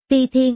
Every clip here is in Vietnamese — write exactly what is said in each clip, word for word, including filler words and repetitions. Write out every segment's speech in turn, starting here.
Ti Thiên.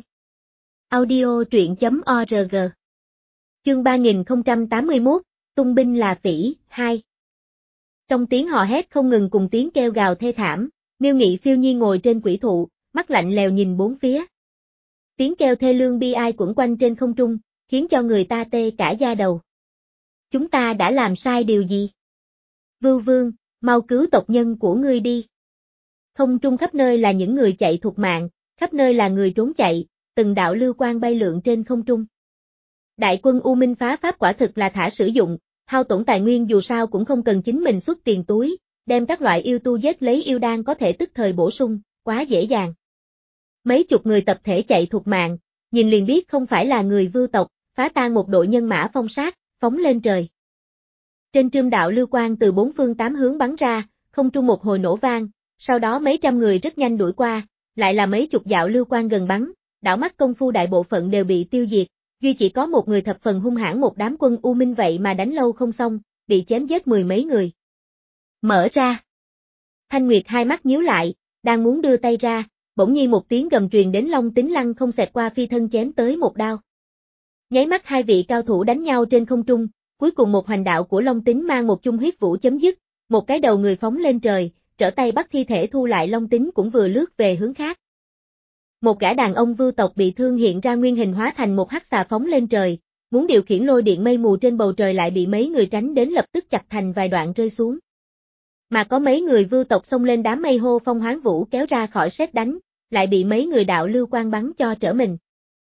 Audio truyện chấm org. Chương ba nghìn không trăm tám mươi mốt, tung binh là phỉ, hai. Trong tiếng hò hét không ngừng cùng tiếng kêu gào thê thảm, Miêu Nghị phiêu nhiên ngồi trên quỷ thụ, mắt lạnh lèo nhìn bốn phía. Tiếng kêu thê lương bi ai quẩn quanh trên không trung, khiến cho người ta tê cả da đầu. Chúng ta đã làm sai điều gì? Vưu Vương, mau cứu tộc nhân của ngươi đi. Không trung khắp nơi là những người chạy thục mạng, khắp nơi là người trốn chạy, từng đạo lưu quang bay lượn trên không trung. Đại quân U Minh phá pháp quả thực là thả sử dụng, hao tổn tài nguyên dù sao cũng không cần chính mình xuất tiền túi, đem các loại yêu tu giết lấy yêu đan có thể tức thời bổ sung, quá dễ dàng. Mấy chục người tập thể chạy thục mạng, nhìn liền biết không phải là người Vưu tộc, phá tan một đội nhân mã phong sát, phóng lên trời. Trên trươm đạo lưu quang từ bốn phương tám hướng bắn ra, không trung một hồi nổ vang, sau đó mấy trăm người rất nhanh đuổi qua, lại là mấy chục đạo lưu quang gần bắn, đảo mắt công phu đại bộ phận đều bị tiêu diệt, duy chỉ có một người thập phần hung hãn một đám quân U Minh vậy mà đánh lâu không xong, bị chém giết mười mấy người. Mở ra. Thanh Nguyệt hai mắt nhíu lại, đang muốn đưa tay ra, bỗng nhiên một tiếng gầm truyền đến Long Tính Lăng không xẹt qua phi thân chém tới một đao. Nháy mắt hai vị cao thủ đánh nhau trên không trung, cuối cùng một hoành đạo của Long Tính mang một chung huyết vũ chấm dứt, một cái đầu người phóng lên trời, trở tay bắt thi thể thu lại Long Tính cũng vừa lướt về hướng khác. Một gã đàn ông Vưu tộc bị thương hiện ra nguyên hình hóa thành một hắc xà phóng lên trời, muốn điều khiển lôi điện mây mù trên bầu trời lại bị mấy người tránh đến lập tức chặt thành vài đoạn rơi xuống. Mà có mấy người Vưu tộc xông lên đám mây hô phong hoán vũ kéo ra khỏi sét đánh, lại bị mấy người đạo lưu quang bắn cho trở mình.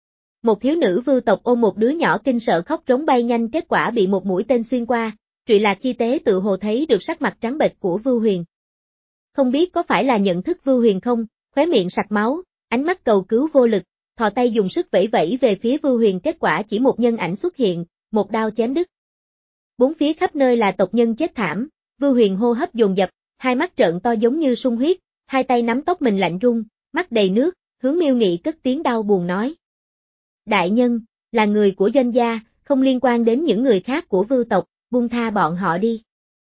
Một thiếu nữ Vưu tộc ôm một đứa nhỏ kinh sợ khóc rống bay nhanh, kết quả bị một mũi tên xuyên qua, Trụy Lạc chi tế tự hồ thấy được sắc mặt trắng bệch của Vưu Huyền. Không biết có phải là nhận thức Vưu Huyền không, khóe miệng sặc máu, ánh mắt cầu cứu vô lực, thò tay dùng sức vẫy vẫy về phía Vưu Huyền, kết quả chỉ một nhân ảnh xuất hiện, một đao chém đứt. Bốn phía khắp nơi là tộc nhân chết thảm, Vưu Huyền hô hấp dồn dập, hai mắt trợn to giống như sung huyết, hai tay nắm tóc mình lạnh run, mắt đầy nước, hướng Miêu Nghị cất tiếng đau buồn nói. Đại nhân, là người của doanh gia, không liên quan đến những người khác của Vưu tộc, buông tha bọn họ đi.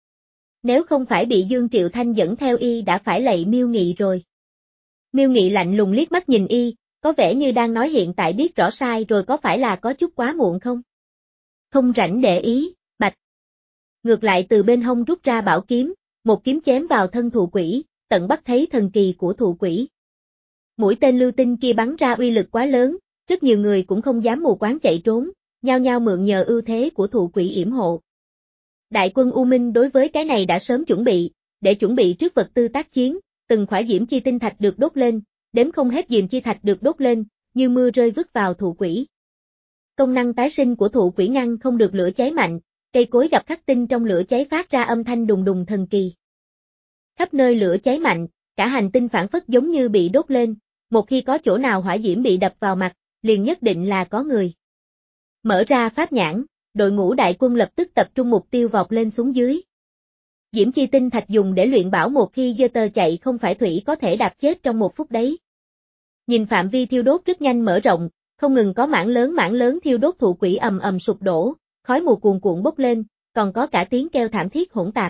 Nếu không phải bị Dương Triệu Thanh dẫn theo y đã phải lạy Miêu Nghị rồi. Miêu Nghị lạnh lùng liếc mắt nhìn y, có vẻ như đang nói hiện tại biết rõ sai rồi có phải là có chút quá muộn không? Không rảnh để ý, bạch. Ngược lại từ bên hông rút ra bảo kiếm, một kiếm chém vào thân thụ quỷ, tận bắt thấy thần kỳ của thụ quỷ. Mũi tên lưu tinh kia bắn ra uy lực quá lớn, rất nhiều người cũng không dám mù quáng chạy trốn, nhao nhao mượn nhờ ưu thế của thụ quỷ yểm hộ. Đại quân U Minh đối với cái này đã sớm chuẩn bị, để chuẩn bị trước vật tư tác chiến, từng khỏa diễm chi tinh thạch được đốt lên, đếm không hết diễm chi thạch được đốt lên, như mưa rơi vứt vào thụ quỷ. Công năng tái sinh của thụ quỷ ngăn không được lửa cháy mạnh, cây cối gặp khắc tinh trong lửa cháy phát ra âm thanh đùng đùng thần kỳ. Khắp nơi lửa cháy mạnh, cả hành tinh phản phất giống như bị đốt lên, một khi có chỗ nào hỏa diễm bị đập vào mặt, liền nhất định là có người. Mở ra pháp nhãn, đội ngũ đại quân lập tức tập trung mục tiêu vọt lên xuống dưới. Diễm chi tinh thạch dùng để luyện bảo một khi dơ tơ chạy không phải thủy có thể đạp chết trong một phút đấy. Nhìn phạm vi thiêu đốt rất nhanh mở rộng, không ngừng có mảng lớn mảng lớn thiêu đốt thụ quỷ ầm ầm sụp đổ, khói mù cuồn cuộn bốc lên, còn có cả tiếng kêu thảm thiết hỗn tạp.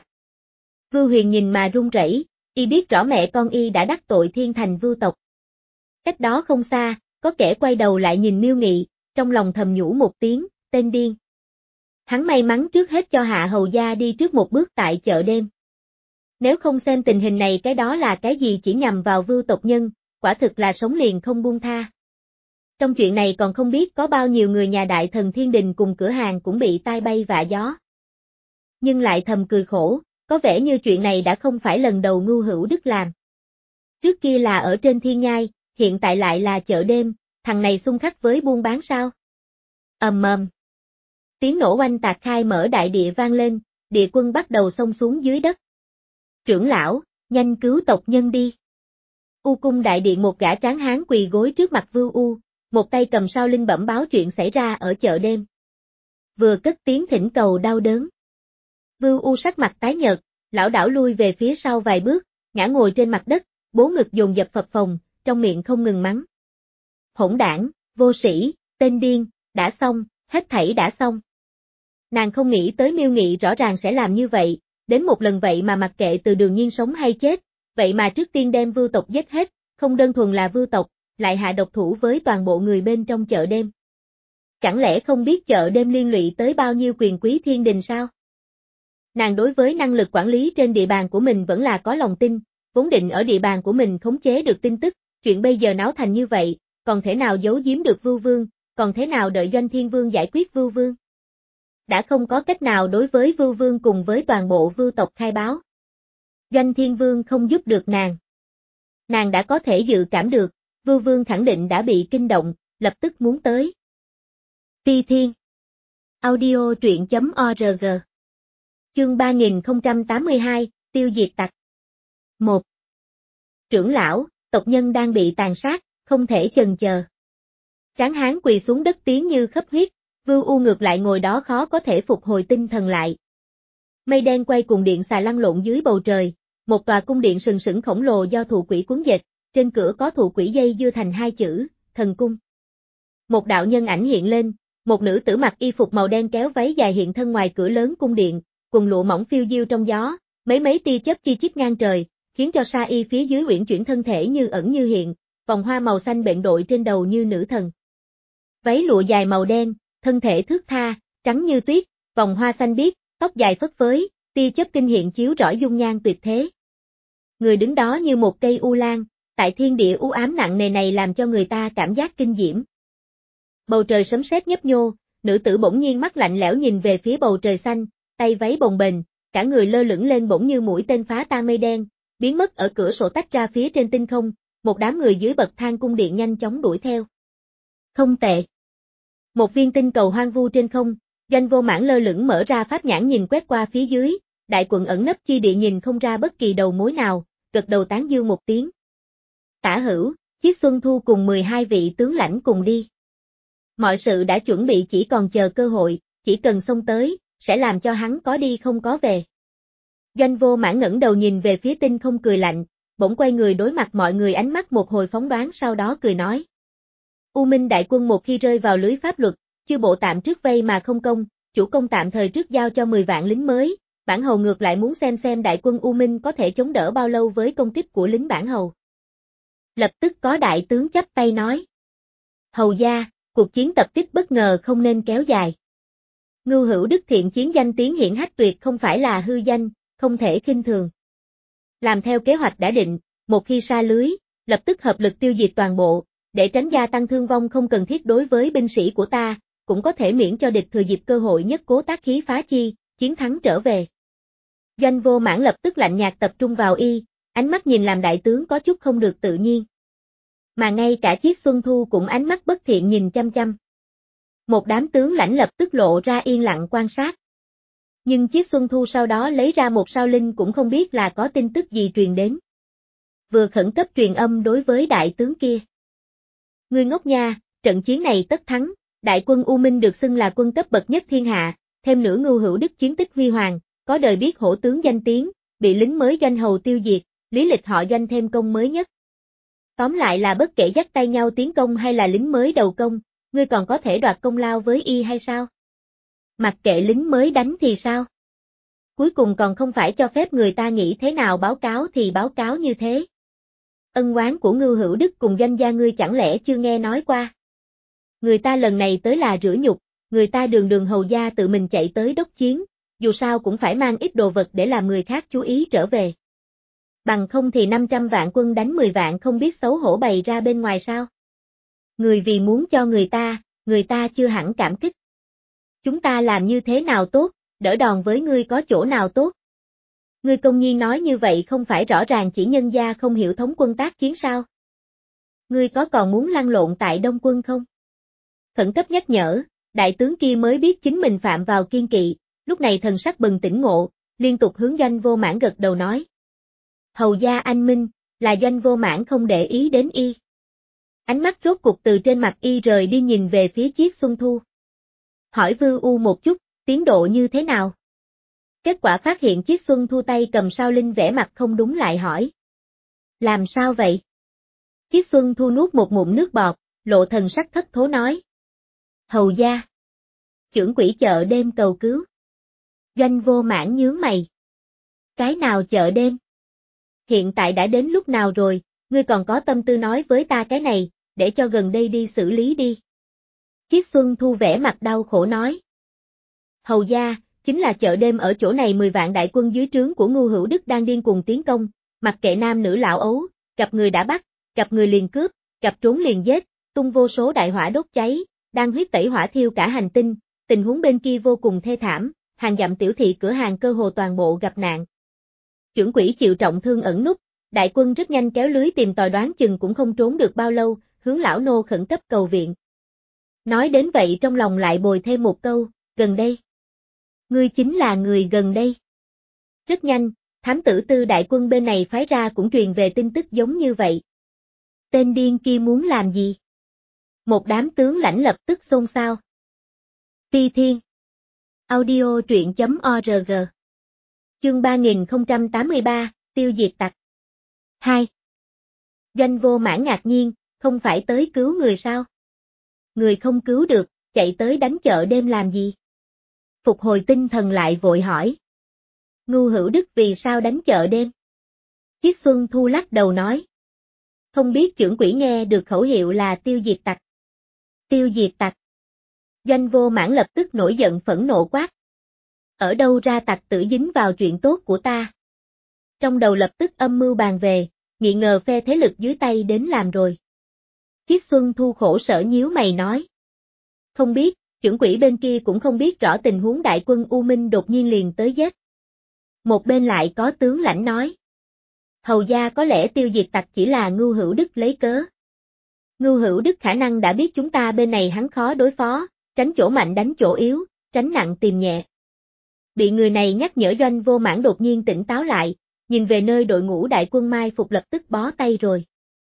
Vưu Huyền nhìn mà run rẩy, y biết rõ mẹ con y đã đắc tội thiên thành Vưu tộc. Cách đó không xa, có kẻ quay đầu lại nhìn Miêu Nghị, trong lòng thầm nhủ một tiếng, tên điên. Hắn may mắn trước hết cho Hạ Hầu Gia đi trước một bước tại chợ đêm. Nếu không xem tình hình này cái đó là cái gì chỉ nhằm vào Vưu tộc nhân, quả thực là sống liền không buông tha. Trong chuyện này còn không biết có bao nhiêu người nhà đại thần Thiên Đình cùng cửa hàng cũng bị tai bay vạ gió. Nhưng lại thầm cười khổ, có vẻ như chuyện này đã không phải lần đầu Ngưu Hữu Đức làm. Trước kia là ở trên thiên nhai, hiện tại lại là chợ đêm, thằng này xung khắc với buôn bán sao? Ầm ầm. Tiếng nổ oanh tạc khai mở đại địa vang lên, địa quân bắt đầu xông xuống dưới đất. Trưởng lão, nhanh cứu tộc nhân đi. U cung đại điện một gã tráng hán quỳ gối trước mặt Vưu U, một tay cầm sao linh bẩm báo chuyện xảy ra ở chợ đêm. Vừa cất tiếng thỉnh cầu đau đớn. Vưu U sắc mặt tái nhợt, lão đảo lui về phía sau vài bước, ngã ngồi trên mặt đất, bố ngực dồn dập phập phồng, trong miệng không ngừng mắng. Hỗn đảng, vô sĩ, tên điên, đã xong, hết thảy đã xong. Nàng không nghĩ tới Miêu Nghị rõ ràng sẽ làm như vậy, đến một lần vậy mà mặc kệ Từ Đường Nhiên sống hay chết, vậy mà trước tiên đem Vưu tộc giết hết, không đơn thuần là Vưu tộc, lại hạ độc thủ với toàn bộ người bên trong chợ đêm. Chẳng lẽ không biết chợ đêm liên lụy tới bao nhiêu quyền quý thiên đình sao? Nàng đối với năng lực quản lý trên địa bàn của mình vẫn là có lòng tin, vốn định ở địa bàn của mình khống chế được tin tức, chuyện bây giờ náo thành như vậy, còn thể nào giấu giếm được Vưu Vương, còn thế nào đợi Doanh Thiên Vương giải quyết Vưu Vương? Đã không có cách nào đối với Vưu Vương cùng với toàn bộ Vưu tộc khai báo. Doanh Thiên Vương không giúp được nàng. Nàng đã có thể dự cảm được, Vưu Vương khẳng định đã bị kinh động, lập tức muốn tới. Ti Thiên Audio truyện chấm org Chương ba nghìn không trăm tám mươi hai, Tiêu diệt tặc. một. Trưởng lão, tộc nhân đang bị tàn sát, không thể chần chờ. Tráng hán quỳ xuống đất tiếng như khấp huyết, Vưu U ngược lại ngồi đó khó có thể phục hồi tinh thần lại. Mây đen quay cùng điện xà lăn lộn dưới bầu trời, một tòa cung điện sừng sững khổng lồ do thụ quỷ cuốn dệt, trên cửa có thụ quỷ dây dưa thành hai chữ, thần cung. Một đạo nhân ảnh hiện lên, một nữ tử mặc y phục màu đen kéo váy dài hiện thân ngoài cửa lớn cung điện, quần lụa mỏng phiêu diêu trong gió, mấy mấy tia chớp chi chít ngang trời, khiến cho sa y phía dưới uyển chuyển thân thể như ẩn như hiện, vòng hoa màu xanh bện đội trên đầu như nữ thần. Váy lụa dài màu đen, thân thể thướt tha, trắng như tuyết, vòng hoa xanh biếc, tóc dài phất phới, tia chớp kinh hiện chiếu rõ dung nhan tuyệt thế. Người đứng đó như một cây u lan, tại thiên địa u ám nặng nề này làm cho người ta cảm giác kinh diễm. Bầu trời sấm sét nhấp nhô, nữ tử bỗng nhiên mắt lạnh lẽo nhìn về phía bầu trời xanh, tay váy bồng bềnh, cả người lơ lửng lên bỗng như mũi tên phá tan mây đen, biến mất ở cửa sổ tách ra phía trên tinh không, một đám người dưới bậc thang cung điện nhanh chóng đuổi theo. Không tệ. Một viên tinh cầu hoang vu trên không, Doanh Vô Mãn lơ lửng mở ra pháp nhãn nhìn quét qua phía dưới, đại quận ẩn nấp chi địa nhìn không ra bất kỳ đầu mối nào, gật đầu tán dương một tiếng. Tả hữu, Chiết Xuân Thu cùng mười hai vị tướng lãnh cùng đi. Mọi sự đã chuẩn bị chỉ còn chờ cơ hội, chỉ cần xông tới, sẽ làm cho hắn có đi không có về. Doanh Vô Mãn ngẩng đầu nhìn về phía tinh không cười lạnh, bỗng quay người đối mặt mọi người ánh mắt một hồi phóng đoán sau đó cười nói. U Minh đại quân một khi rơi vào lưới pháp luật, chư bộ tạm trước vây mà không công, chủ công tạm thời trước giao cho mười vạn lính mới, bản hầu ngược lại muốn xem xem đại quân U Minh có thể chống đỡ bao lâu với công kích của lính bản hầu. Lập tức có đại tướng chắp tay nói. Hầu gia, cuộc chiến tập kích bất ngờ không nên kéo dài. Ngưu Hữu Đức thiện chiến danh tiếng hiển hách tuyệt không phải là hư danh, không thể khinh thường. Làm theo kế hoạch đã định, một khi sa lưới, lập tức hợp lực tiêu diệt toàn bộ, để tránh gia tăng thương vong không cần thiết đối với binh sĩ của ta, cũng có thể miễn cho địch thừa dịp cơ hội nhất cố tác khí phá chi, chiến thắng trở về. Doanh Vô Mãn lập tức lạnh nhạt tập trung vào y, ánh mắt nhìn làm đại tướng có chút không được tự nhiên. Mà ngay cả Chiết Xuân Thu cũng ánh mắt bất thiện nhìn chăm chăm. Một đám tướng lãnh lập tức lộ ra yên lặng quan sát. Nhưng Chiết Xuân Thu sau đó lấy ra một sao linh cũng không biết là có tin tức gì truyền đến. Vừa khẩn cấp truyền âm đối với đại tướng kia. Ngươi ngốc nha, trận chiến này tất thắng, đại quân U Minh được xưng là quân cấp bậc nhất thiên hạ, thêm nữa Ngưu Hữu Đức chiến tích huy hoàng, có đời biết hổ tướng danh tiếng, bị lính mới Doanh hầu tiêu diệt, lý lịch họ Doanh thêm công mới nhất. Tóm lại là bất kể dắt tay nhau tiến công hay là lính mới đầu công, ngươi còn có thể đoạt công lao với y hay sao? Mặc kệ lính mới đánh thì sao? Cuối cùng còn không phải cho phép người ta nghĩ thế nào báo cáo thì báo cáo như thế. Ân oán của Ngưu Hữu Đức cùng Doanh gia ngươi chẳng lẽ chưa nghe nói qua? Người ta lần này tới là rửa nhục, người ta đường đường hầu gia tự mình chạy tới đốc chiến, dù sao cũng phải mang ít đồ vật để làm người khác chú ý trở về. Bằng không thì năm trăm vạn quân đánh mười vạn không biết xấu hổ bày ra bên ngoài sao? Người vì muốn cho người ta, người ta chưa hẳn cảm kích. Chúng ta làm như thế nào tốt, đỡ đòn với ngươi có chỗ nào tốt? Ngươi công nhiên nói như vậy không phải rõ ràng chỉ nhân gia không hiểu thống quân tác chiến sao? Ngươi có còn muốn lăn lộn tại Đông quân không? Khẩn cấp nhắc nhở, đại tướng kia mới biết chính mình phạm vào kiên kỵ, lúc này thần sắc bừng tỉnh ngộ, liên tục hướng Doanh Vô Mãn gật đầu nói. Hầu gia anh minh, là Doanh Vô Mãn không để ý đến y. Ánh mắt rốt cục từ trên mặt y rời đi nhìn về phía Chiết Xuân Thu. Hỏi Vưu U một chút, tiến độ như thế nào? Kết quả phát hiện Chiết Xuân Thu tay cầm sao linh vẻ mặt không đúng lại hỏi. Làm sao vậy? Chiết Xuân Thu nuốt một ngụm nước bọt, lộ thần sắc thất thố nói. Hầu gia. Chưởng quỷ chợ đêm cầu cứu. Doanh Vô Mãn nhướng mày. Cái nào chợ đêm? Hiện tại đã đến lúc nào rồi, ngươi còn có tâm tư nói với ta cái này, để cho gần đây đi xử lý đi. Chiết Xuân Thu vẻ mặt đau khổ nói. Hầu gia, chính là chợ đêm ở chỗ này mười vạn đại quân dưới trướng của Ngưu Hữu Đức đang điên cuồng tiến công, mặc kệ nam nữ lão ấu, gặp người đã bắt, gặp người liền cướp, gặp trốn liền giết, tung vô số đại hỏa đốt cháy, đang huyết tẩy hỏa thiêu cả hành tinh, tình huống bên kia vô cùng thê thảm, hàng dặm tiểu thị cửa hàng cơ hồ toàn bộ gặp nạn. Chưởng quỷ chịu trọng thương ẩn núp, đại quân rất nhanh kéo lưới tìm tòi đoán chừng cũng không trốn được bao lâu, hướng lão nô khẩn cấp cầu viện. Nói đến vậy trong lòng lại bồi thêm một câu, gần đây. Ngươi chính là người gần đây. Rất nhanh, thám tử tư đại quân bên này phái ra cũng truyền về tin tức giống như vậy. Tên điên kia muốn làm gì? Một đám tướng lãnh lập tức xôn xao. Phi Thiên. Audio truyện chấm org. Chương ba nghìn không trăm tám mươi ba, tiêu diệt tặc. hai. Doanh Vô Mãn ngạc nhiên, không phải tới cứu người sao? Người không cứu được, chạy tới đánh chợ đêm làm gì? Phục hồi tinh thần lại vội hỏi. Ngưu Hữu Đức vì sao đánh chợ đêm? Chiết Xuân Thu lắc đầu nói. Không biết chưởng quỷ nghe được khẩu hiệu là tiêu diệt tặc. Tiêu diệt tặc. Doanh Vô Mãn lập tức nổi giận phẫn nộ quát. Ở đâu ra tặc tử dính vào chuyện tốt của ta? Trong đầu lập tức âm mưu bàn về, nghi ngờ phe thế lực dưới tay đến làm rồi. Chiết Xuân Thu khổ sở nhíu mày nói. Không biết, chưởng quỷ bên kia cũng không biết rõ tình huống đại quân U Minh đột nhiên liền tới giết. Một bên lại có tướng lãnh nói. Hầu gia có lẽ tiêu diệt tặc chỉ là Ngưu Hữu Đức lấy cớ. Ngưu Hữu Đức khả năng đã biết chúng ta bên này hắn khó đối phó, tránh chỗ mạnh đánh chỗ yếu, tránh nặng tìm nhẹ. Bị người này nhắc nhở Doanh Vô Mãn đột nhiên tỉnh táo lại, nhìn về nơi đội ngũ đại quân mai phục lập tức bó tay rồi.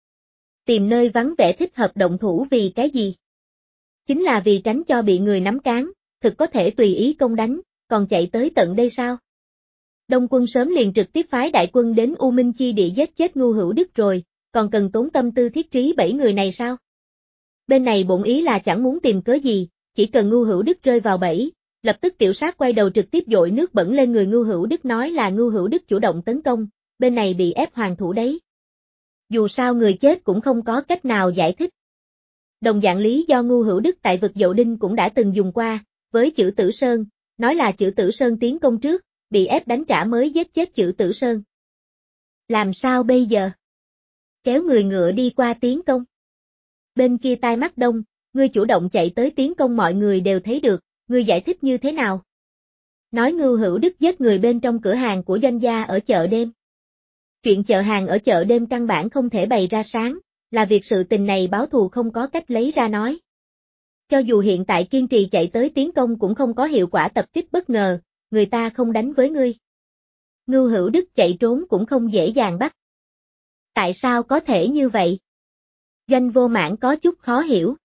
Tìm nơi vắng vẻ thích hợp động thủ vì cái gì? Chính là vì tránh cho bị người nắm cán, thực có thể tùy ý công đánh, còn chạy tới tận đây sao? Đông quân sớm liền trực tiếp phái đại quân đến U Minh chi địa giết chết Ngưu Hữu Đức rồi, còn cần tốn tâm tư thiết trí bảy người này sao? Bên này bổn ý là chẳng muốn tìm cớ gì, chỉ cần Ngưu Hữu Đức rơi vào bẫy, lập tức tiểu sát quay đầu trực tiếp dội nước bẩn lên người Ngưu Hữu Đức nói là Ngưu Hữu Đức chủ động tấn công, bên này bị ép hoàn thủ đấy. Dù sao người chết cũng không có cách nào giải thích. Đồng dạng lý do Ngưu Hữu Đức tại vực Dậu Đinh cũng đã từng dùng qua, với Chử Tử Sơn, nói là Chử Tử Sơn tiến công trước, bị ép đánh trả mới giết chết Chử Tử Sơn. Làm sao bây giờ? Kéo người ngựa đi qua tiến công. Bên kia tai mắt đông, ngươi chủ động chạy tới tiến công mọi người đều thấy được, ngươi giải thích như thế nào? Nói Ngưu Hữu Đức giết người bên trong cửa hàng của doanh gia ở chợ đêm. Chuyện chợ hàng ở chợ đêm căn bản không thể bày ra sáng, là việc sự tình này báo thù không có cách lấy ra nói. Cho dù hiện tại kiên trì chạy tới tiến công cũng không có hiệu quả tập kích bất ngờ, người ta không đánh với ngươi. Ngưu Hữu Đức chạy trốn cũng không dễ dàng bắt. Tại sao có thể như vậy? Doanh Vô Mãn có chút khó hiểu.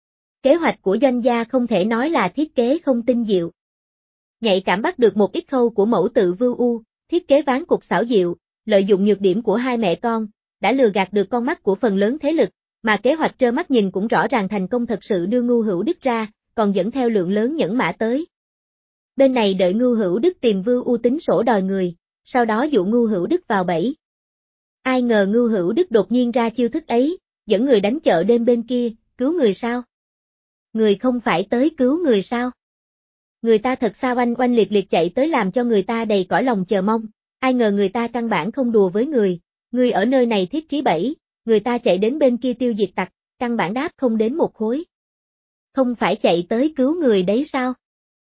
Kế hoạch của doanh gia không thể nói là thiết kế không tinh diệu. Nhạy cảm bắt được một ít khâu của mẫu tự Vưu U, thiết kế ván cục xảo diệu, lợi dụng nhược điểm của hai mẹ con, đã lừa gạt được con mắt của phần lớn thế lực, mà kế hoạch trơ mắt nhìn cũng rõ ràng thành công thật sự đưa Ngưu Hữu Đức ra, còn dẫn theo lượng lớn nhẫn mã tới. Bên này đợi Ngưu Hữu Đức tìm Vưu U tính sổ đòi người, sau đó dụ Ngưu Hữu Đức vào bẫy. Ai ngờ Ngưu Hữu Đức đột nhiên ra chiêu thức ấy, dẫn người đánh chợ đêm bên kia, cứu người sao? Người không phải tới cứu người sao? Người ta thật sao oanh oanh liệt liệt chạy tới làm cho người ta đầy cõi lòng chờ mong, ai ngờ người ta căn bản không đùa với người, người ở nơi này thiết trí bẫy, người ta chạy đến bên kia tiêu diệt tặc, căn bản đáp không đến một khối. Không phải chạy tới cứu người đấy sao?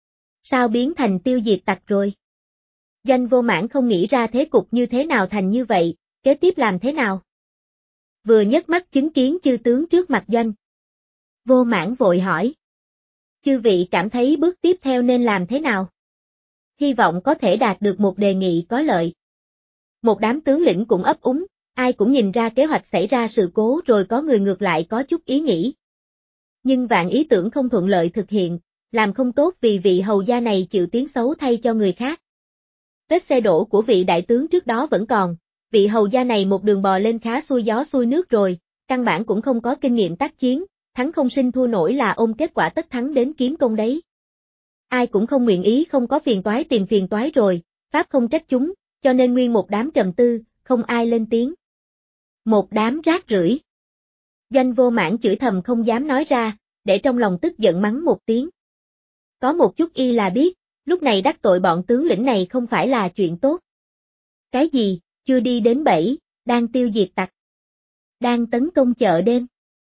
Sao biến thành tiêu diệt tặc rồi? Doanh Vô Mãn không nghĩ ra thế cục như thế nào thành như vậy, kế tiếp làm thế nào? Vừa nhấc mắt chứng kiến chư tướng trước mặt Doanh Vô Mãn vội hỏi. Chư vị cảm thấy bước tiếp theo nên làm thế nào? Hy vọng có thể đạt được một đề nghị có lợi. Một đám tướng lĩnh cũng ấp úng, ai cũng nhìn ra kế hoạch xảy ra sự cố rồi có người ngược lại có chút ý nghĩ. Nhưng vạn ý tưởng không thuận lợi thực hiện, làm không tốt vì vị hầu gia này chịu tiếng xấu thay cho người khác. Vết xe đổ của vị đại tướng trước đó vẫn còn, vị hầu gia này một đường bò lên khá xuôi gió xuôi nước rồi, căn bản cũng không có kinh nghiệm tác chiến, thắng không sinh thua nổi là ôm kết quả tất thắng đến kiếm công đấy. Ai cũng không nguyện ý không có phiền toái tìm phiền toái rồi, pháp không trách chúng, cho nên nguyên một đám trầm tư, không ai lên tiếng. Một đám rác rưởi. Doanh Vô Mãn chửi thầm không dám nói ra, để trong lòng tức giận mắng một tiếng. Có một chút y là biết, lúc này đắc tội bọn tướng lĩnh này không phải là chuyện tốt. Cái gì, chưa đi đến bảy, đang tiêu diệt tặc. Đang tấn công chợ đêm.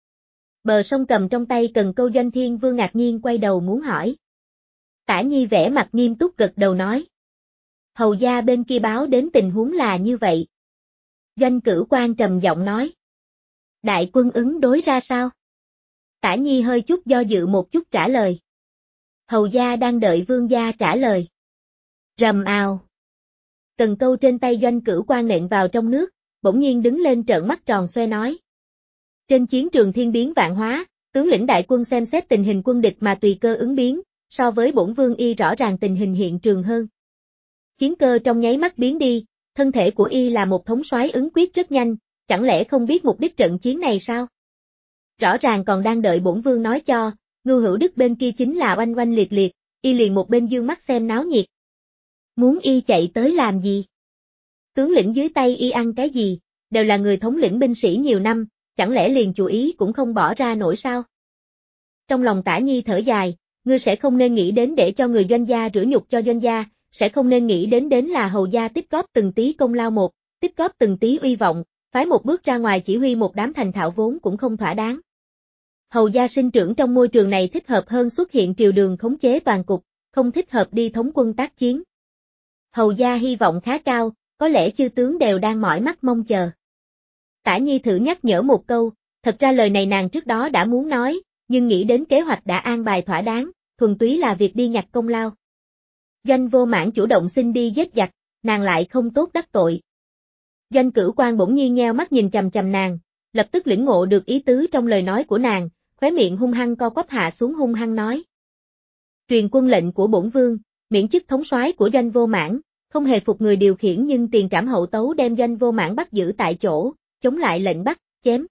Bờ sông cầm trong tay cần câu Doanh Thiên Vương ngạc nhiên quay đầu muốn hỏi. Tả Nhi vẻ mặt nghiêm túc gật đầu nói. Hầu gia bên kia báo đến tình huống là như vậy. Doanh Cửu Quan trầm giọng nói. Đại quân ứng đối ra sao? Tả Nhi hơi chút do dự một chút trả lời. Hầu gia đang đợi vương gia trả lời. Rầm ào. Cần câu trên tay Doanh Cửu Quan nện vào trong nước, bỗng nhiên đứng lên trợn mắt tròn xoe nói. Trên chiến trường thiên biến vạn hóa, tướng lĩnh đại quân xem xét tình hình quân địch mà tùy cơ ứng biến, so với bổn vương y rõ ràng tình hình hiện trường hơn. Chiến cơ trong nháy mắt biến đi, thân thể của y là một thống soái ứng quyết rất nhanh, chẳng lẽ không biết mục đích trận chiến này sao? Rõ ràng còn đang đợi bổn vương nói cho, Ngưu Hữu Đức bên kia chính là oanh oanh liệt liệt, y liền một bên dương mắt xem náo nhiệt. Muốn y chạy tới làm gì? Tướng lĩnh dưới tay y ăn cái gì, đều là người thống lĩnh binh sĩ nhiều năm, chẳng lẽ liền chủ ý cũng không bỏ ra nổi sao? Trong lòng Tả Nhi thở dài, ngươi sẽ không nên nghĩ đến để cho người doanh gia rửa nhục cho doanh gia, sẽ không nên nghĩ đến đến là hầu gia tích góp từng tí công lao một, tích góp từng tí uy vọng, phái một bước ra ngoài chỉ huy một đám thành thạo vốn cũng không thỏa đáng. Hầu gia sinh trưởng trong môi trường này thích hợp hơn xuất hiện triều đường khống chế toàn cục, không thích hợp đi thống quân tác chiến. Hầu gia hy vọng khá cao, có lẽ chư tướng đều đang mỏi mắt mong chờ. Tả Nhi thử nhắc nhở một câu, thật ra lời này nàng trước đó đã muốn nói, nhưng nghĩ đến kế hoạch đã an bài thỏa đáng, thuần túy là việc đi nhặt công lao. Doanh Vô Mãn chủ động xin đi giết giặc, nàng lại không tốt đắc tội. Doanh Cửu Quan bỗng nhiên nheo mắt nhìn chằm chằm nàng, lập tức lĩnh ngộ được ý tứ trong lời nói của nàng, khóe miệng hung hăng co quắp hạ xuống hung hăng nói. Truyền quân lệnh của bổn vương, miễn chức thống soái của Doanh Vô Mãn, không hề phục người điều khiển nhưng tiền trảm hậu tấu đem Doanh Vô Mãn bắt giữ tại chỗ, chống lại lệnh bắt, chém.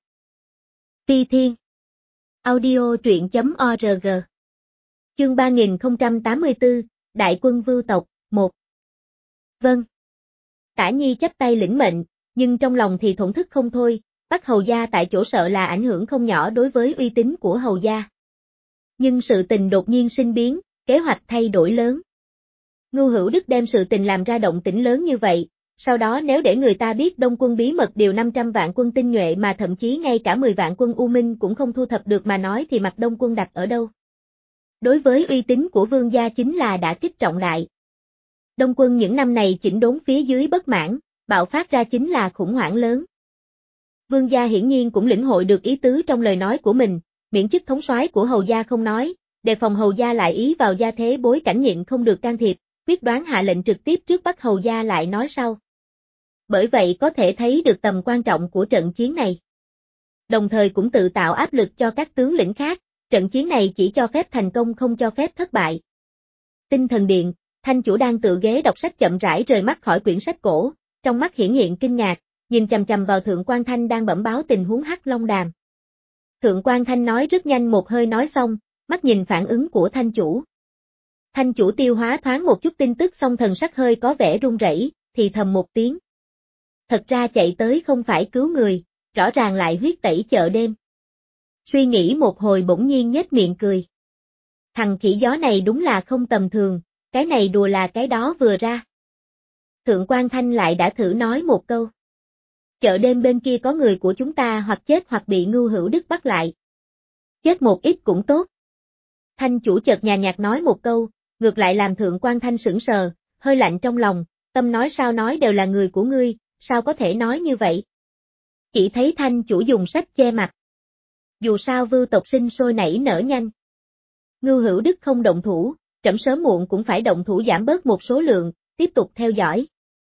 Phi Thiên. Audio truyện chấm org. Chương ba nghìn không trăm tám mươi tư, Đại quân Vưu tộc, một. Vâng. Tả Nhi chắp tay lĩnh mệnh, nhưng trong lòng thì thổn thức không thôi, bắt hầu gia tại chỗ sợ là ảnh hưởng không nhỏ đối với uy tín của hầu gia. Nhưng sự tình đột nhiên sinh biến, kế hoạch thay đổi lớn. Ngưu Hữu Đức đem sự tình làm ra động tĩnh lớn như vậy, sau đó nếu để người ta biết Đông quân bí mật điều năm trăm vạn quân tinh nhuệ mà thậm chí ngay cả mười vạn quân U Minh cũng không thu thập được mà nói thì mặt Đông quân đặt ở đâu? Đối với uy tín của vương gia chính là đã kích trọng đại. Đông quân những năm này chỉnh đốn phía dưới bất mãn, bạo phát ra chính là khủng hoảng lớn. Vương gia hiển nhiên cũng lĩnh hội được ý tứ trong lời nói của mình, miễn chức thống soái của hầu gia không nói, đề phòng hầu gia lại ý vào gia thế bối cảnh nhịn không được can thiệp, quyết đoán hạ lệnh trực tiếp trước bắt hầu gia lại nói sau. Bởi vậy có thể thấy được tầm quan trọng của trận chiến này. Đồng thời cũng tự tạo áp lực cho các tướng lĩnh khác, trận chiến này chỉ cho phép thành công không cho phép thất bại. Tinh Thần Điện, Thanh chủ đang tựa ghế đọc sách chậm rãi rời mắt khỏi quyển sách cổ, trong mắt hiển hiện kinh ngạc, nhìn chằm chằm vào Thượng Quan Thanh đang bẩm báo tình huống Hắc Long Đàm. Thượng Quan Thanh nói rất nhanh một hơi nói xong, mắt nhìn phản ứng của Thanh chủ. Thanh chủ tiêu hóa thoáng một chút tin tức xong thần sắc hơi có vẻ run rẩy, thì thầm một tiếng. Thật ra chạy tới không phải cứu người, rõ ràng lại huyết tẩy chợ đêm. Suy nghĩ một hồi bỗng nhiên nhếch miệng cười. Thằng khỉ gió này đúng là không tầm thường, cái này đùa là cái đó vừa ra. Thượng Quan Thanh lại đã thử nói một câu. Chợ đêm bên kia có người của chúng ta hoặc chết hoặc bị Ngưu Hữu Đức bắt lại. Chết một ít cũng tốt. Thanh chủ chợt nhàn nhạt nói một câu, ngược lại làm Thượng Quan Thanh sững sờ, hơi lạnh trong lòng, tâm nói sao nói đều là người của ngươi, sao có thể nói như vậy? Chỉ thấy Thanh chủ dùng sách che mặt. Dù sao Vưu tộc sinh sôi nảy nở nhanh. Ngưu Hữu Đức không động thủ, trẫm sớm muộn cũng phải động thủ giảm bớt một số lượng, tiếp tục theo dõi.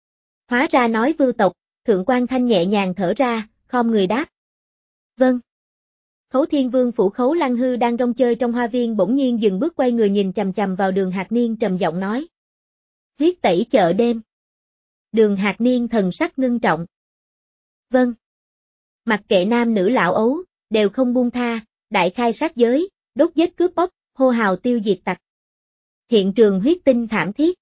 Hóa ra nói Vưu tộc, Thượng Quan Thanh nhẹ nhàng thở ra, khom người đáp. Vâng. Khấu Thiên Vương phủ Khấu Lăng Hư đang rong chơi trong hoa viên bỗng nhiên dừng bước quay người nhìn chằm chằm vào Đường Hạc Niên trầm giọng nói. Huyết tẩy chợ đêm. Đường Hạc Niên thần sắc ngưng trọng. Vâng. Mặc kệ nam nữ lão ấu, đều không buông tha, đại khai sát giới, đốt giết cướp bóc, hô hào tiêu diệt tặc. Hiện trường huyết tinh thảm thiết.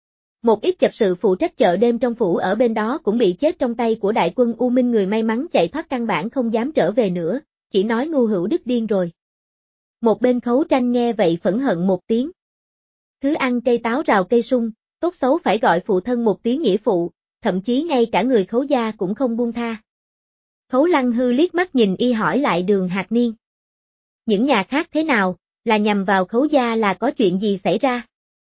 Một ít chập sự phụ trách chợ đêm trong phủ ở bên đó cũng bị chết trong tay của đại quân U Minh, người may mắn chạy thoát căn bản không dám trở về nữa, chỉ nói Ngưu Hữu Đức điên rồi. Một bên Khấu Tranh nghe vậy phẫn hận một tiếng. Thứ ăn cây táo rào cây sung, tốt xấu phải gọi phụ thân một tiếng nghĩa phụ, thậm chí ngay cả người Khấu gia cũng không buông tha. Khấu Lăng Hư liếc mắt nhìn y hỏi lại Đường Hạc Niên. Những nhà khác thế nào, là nhằm vào Khấu gia là có chuyện gì xảy ra?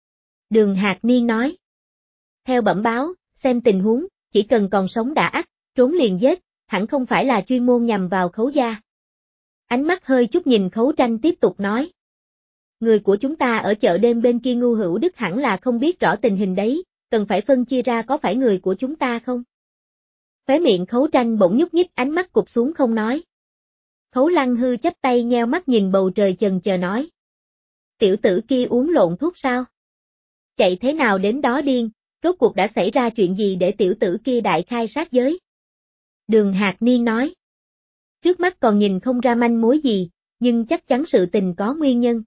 Đường Hạc Niên nói. Theo bẩm báo, xem tình huống, chỉ cần còn sống đã ắt, trốn liền giết, hẳn không phải là chuyên môn nhằm vào Khấu gia. Ánh mắt hơi chút nhìn Khấu Tranh tiếp tục nói. Người của chúng ta ở chợ đêm bên kia Ngưu Hữu Đức hẳn là không biết rõ tình hình đấy, cần phải phân chia ra có phải người của chúng ta không? Khóe miệng Khấu Tranh bỗng nhúc nhích, ánh mắt cụp xuống không nói. Khấu Lăng Hư chắp tay nheo mắt nhìn bầu trời chần chờ nói. Tiểu tử kia uống lộn thuốc sao? Chạy thế nào đến đó điên, rốt cuộc đã xảy ra chuyện gì để tiểu tử kia đại khai sát giới? Đường Hạc Niên nói. Trước mắt còn nhìn không ra manh mối gì, nhưng chắc chắn sự tình có nguyên nhân.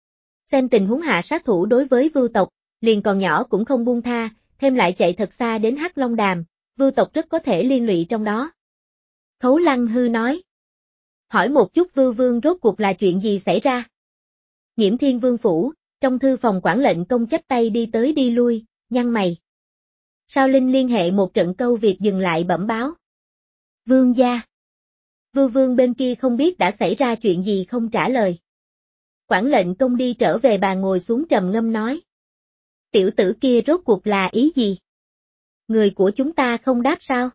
Xem tình huống hạ sát thủ đối với Vưu tộc, liền còn nhỏ cũng không buông tha, thêm lại chạy thật xa đến Hắc Long Đàm, Vưu tộc rất có thể liên lụy trong đó. Khấu Lăng Hư nói. Hỏi một chút Vưu Vương rốt cuộc là chuyện gì xảy ra? Nhiễm Thiên Vương phủ, trong thư phòng quản lệnh công chắp tay đi tới đi lui, nhăn mày. Sao Linh liên hệ một trận câu việc dừng lại bẩm báo. Vương gia. Vưu Vương bên kia không biết đã xảy ra chuyện gì không trả lời. Quản lệnh công đi trở về bàn ngồi xuống trầm ngâm nói. Tiểu tử kia rốt cuộc là ý gì? Người của chúng ta không đáp sao?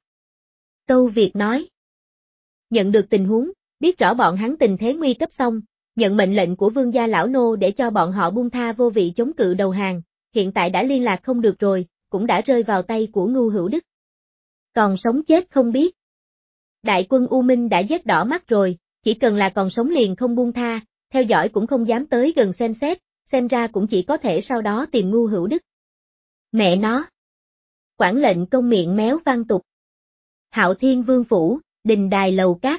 Câu việc nói. Nhận được tình huống, biết rõ bọn hắn tình thế nguy cấp xong, nhận mệnh lệnh của vương gia lão nô để cho bọn họ buông tha vô vị chống cự đầu hàng, hiện tại đã liên lạc không được rồi, cũng đã rơi vào tay của Ngưu Hữu Đức. Còn sống chết không biết. Đại quân U Minh đã giết đỏ mắt rồi, chỉ cần là còn sống liền không buông tha, theo dõi cũng không dám tới gần xem xét, xem ra cũng chỉ có thể sau đó tìm Ngưu Hữu Đức. Mẹ nó. Quản lệnh công miệng méo vang tục. Hạo Thiên Vương phủ, đình đài lầu cát.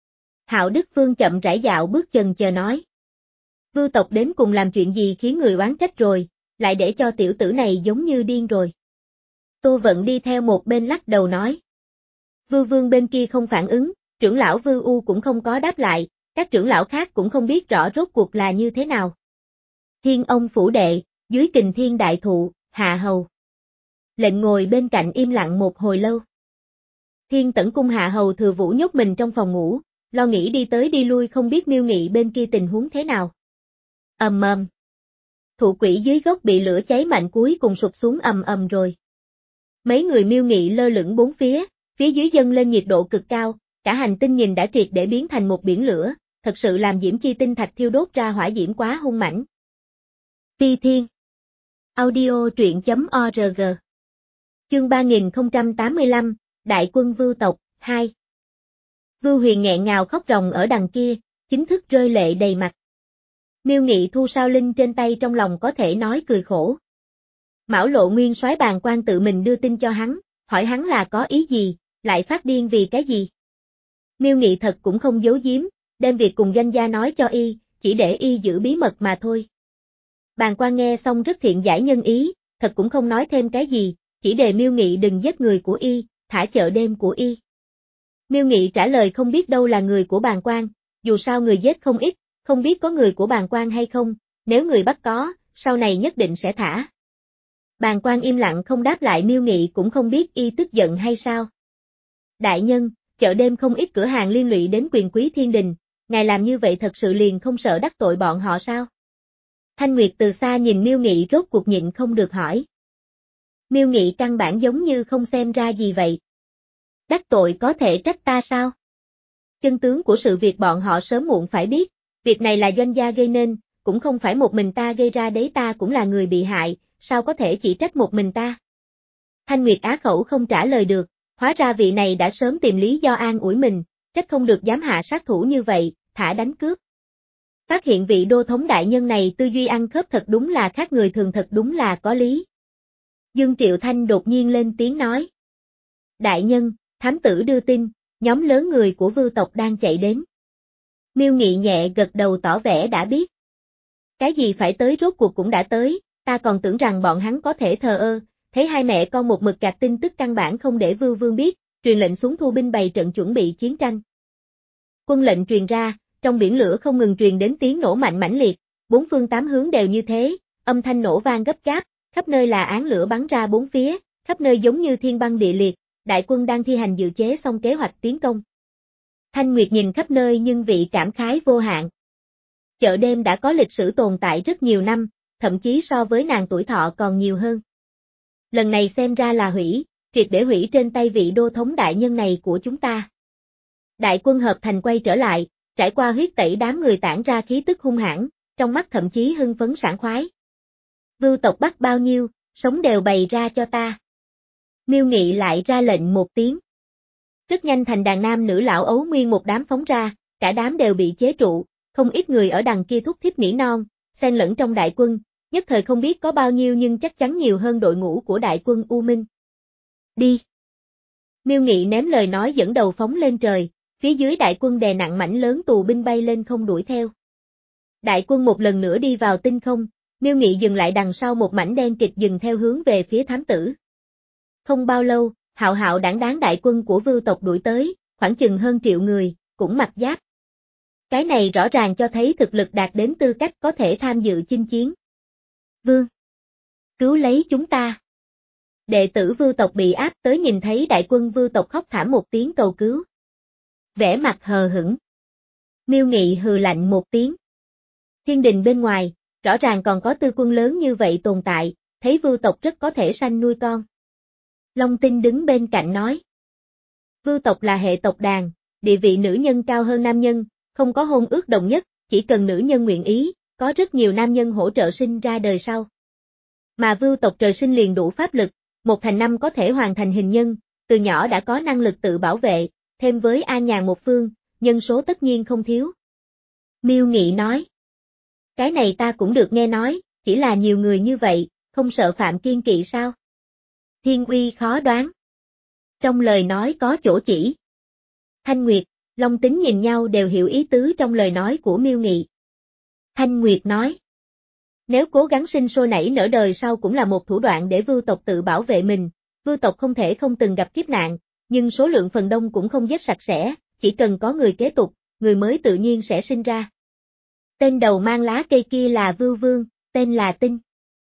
Hạo Đức Vương chậm rãi dạo bước chần chờ nói. Vưu tộc đến cùng làm chuyện gì khiến người oán trách rồi, lại để cho tiểu tử này giống như điên rồi. Tô Vận đi theo một bên lắc đầu nói. Vưu Vương bên kia không phản ứng, trưởng lão Vưu U cũng không có đáp lại, các trưởng lão khác cũng không biết rõ rốt cuộc là như thế nào. Thiên ông phủ đệ, dưới Kình Thiên đại thụ, hạ hầu. Lệnh ngồi bên cạnh im lặng một hồi lâu. Thiên Tẩn cung hạ hầu Thừa Vũ nhốt mình trong phòng ngủ, lo nghĩ đi tới đi lui không biết Miêu Nghị bên kia tình huống thế nào. Ầm ầm. Thụ quỷ dưới gốc bị lửa cháy mạnh cuối cùng sụp xuống ầm ầm rồi. Mấy người Miêu Nghị lơ lửng bốn phía, phía dưới dâng lên nhiệt độ cực cao, cả hành tinh nhìn đã triệt để biến thành một biển lửa, thật sự làm diễm chi tinh thạch thiêu đốt ra hỏa diễm quá hung mãnh. Phi Thiên. Audio truyện chấm org. Chương ba nghìn không trăm tám mươi lăm, Đại quân Vưu tộc, hai. Vưu Huyền nghẹn ngào khóc ròng ở đằng kia, chính thức rơi lệ đầy mặt. Miêu Nghị thu sao linh trên tay trong lòng có thể nói cười khổ. Mão Lộ Nguyên soái Bàn Quan tự mình đưa tin cho hắn, hỏi hắn là có ý gì, lại phát điên vì cái gì. Miêu Nghị thật cũng không giấu giếm, đem việc cùng doanh gia nói cho y, chỉ để y giữ bí mật mà thôi. Bàn Quan nghe xong rất thiện giải nhân ý, thật cũng không nói thêm cái gì, chỉ đề Miêu Nghị đừng giết người của y, thả chợ đêm của y. Miêu Nghị trả lời không biết đâu là người của Bàn Quan, dù sao người giết không ít, không biết có người của Bàn Quan hay không, nếu người bắt có, sau này nhất định sẽ thả. Bàn Quan im lặng không đáp lại Miêu Nghị cũng không biết y tức giận hay sao. Đại nhân, chợ đêm không ít cửa hàng liên lụy đến quyền quý thiên đình, ngài làm như vậy thật sự liền không sợ đắc tội bọn họ sao? Thanh Nguyệt từ xa nhìn Miêu Nghị rốt cuộc nhịn không được hỏi. Miêu Nghị căn bản giống như không xem ra gì vậy. Đắc tội có thể trách ta sao? Chân tướng của sự việc bọn họ sớm muộn phải biết, việc này là doanh gia gây nên, cũng không phải một mình ta gây ra đấy, ta cũng là người bị hại, sao có thể chỉ trách một mình ta? Thanh Nguyệt á khẩu không trả lời được, hóa ra vị này đã sớm tìm lý do an ủi mình, trách không được dám hạ sát thủ như vậy, thả đánh cướp. Phát hiện vị đô thống đại nhân này tư duy ăn khớp thật đúng là khác người thường, thật đúng là có lý. Dương Triệu Thanh đột nhiên lên tiếng nói. Đại nhân, thám tử đưa tin, nhóm lớn người của Vưu tộc đang chạy đến. Miêu Nghị nhẹ gật đầu tỏ vẻ đã biết. Cái gì phải tới rốt cuộc cũng đã tới, ta còn tưởng rằng bọn hắn có thể thờ ơ, thấy hai mẹ con một mực gạt tin tức căn bản không để Vưu Vương biết, truyền lệnh xuống thu binh bày trận chuẩn bị chiến tranh. Quân lệnh truyền ra, trong biển lửa không ngừng truyền đến tiếng nổ mạnh mãnh liệt, bốn phương tám hướng đều như thế, âm thanh nổ vang gấp gáp, khắp nơi là áng lửa bắn ra bốn phía, khắp nơi giống như thiên băng địa liệt, đại quân đang thi hành dự chế xong kế hoạch tiến công. Thanh Nguyệt nhìn khắp nơi nhưng vị cảm khái vô hạn. Chợ đêm đã có lịch sử tồn tại rất nhiều năm, thậm chí so với nàng tuổi thọ còn nhiều hơn. Lần này xem ra là hủy, triệt để hủy trên tay vị đô thống đại nhân này của chúng ta. Đại quân hợp thành quay trở lại, trải qua huyết tẩy đám người tản ra khí tức hung hãn, trong mắt thậm chí hưng phấn sảng khoái. Vưu tộc bắt bao nhiêu, sống đều bày ra cho ta. Miêu Nghị lại ra lệnh một tiếng. Rất nhanh thành đàn nam nữ lão ấu nguyên một đám phóng ra, cả đám đều bị chế trụ, không ít người ở đằng kia thúc thiết nỉ non, xen lẫn trong đại quân, nhất thời không biết có bao nhiêu nhưng chắc chắn nhiều hơn đội ngũ của đại quân U Minh. Đi! Miêu Nghị ném lời nói dẫn đầu phóng lên trời, phía dưới đại quân đè nặng mảnh lớn tù binh bay lên không đuổi theo. Đại quân một lần nữa đi vào tinh không, Miêu Nghị dừng lại đằng sau một mảnh đen kịt dừng theo hướng về phía thám tử. Không bao lâu, hạo hạo đảng đáng đại quân của Vưu tộc đuổi tới, khoảng chừng hơn triệu người, cũng mặc giáp. Cái này rõ ràng cho thấy thực lực đạt đến tư cách có thể tham dự chinh chiến. Vương! Cứu lấy chúng ta! Đệ tử Vưu tộc bị áp tới nhìn thấy đại quân Vưu tộc khóc thảm một tiếng cầu cứu. Vẻ mặt hờ hững. Miêu Nghị hừ lạnh một tiếng. Thiên đình bên ngoài, rõ ràng còn có tư quân lớn như vậy tồn tại, thấy Vưu tộc rất có thể sanh nuôi con. Long Tinh đứng bên cạnh nói. Vưu tộc là hệ tộc đàn, địa vị nữ nhân cao hơn nam nhân, không có hôn ước đồng nhất, chỉ cần nữ nhân nguyện ý, có rất nhiều nam nhân hỗ trợ sinh ra đời sau. Mà Vưu tộc trời sinh liền đủ pháp lực, một thành năm có thể hoàn thành hình nhân, từ nhỏ đã có năng lực tự bảo vệ, thêm với an nhàn một phương, nhân số tất nhiên không thiếu. Miêu Nghị nói. Cái này ta cũng được nghe nói, chỉ là nhiều người như vậy, không sợ phạm kiên kỵ sao? Thiên uy khó đoán. Trong lời nói có chỗ chỉ. Thanh Nguyệt, Long Tính nhìn nhau đều hiểu ý tứ trong lời nói của Miêu Nghị. Thanh Nguyệt nói. Nếu cố gắng sinh sôi nảy nở đời sau cũng là một thủ đoạn để Vưu tộc tự bảo vệ mình, Vưu tộc không thể không từng gặp kiếp nạn, nhưng số lượng phần đông cũng không giết sạch sẽ, chỉ cần có người kế tục, người mới tự nhiên sẽ sinh ra. Tên đầu mang lá cây kia là Vưu Vương, tên là Tinh.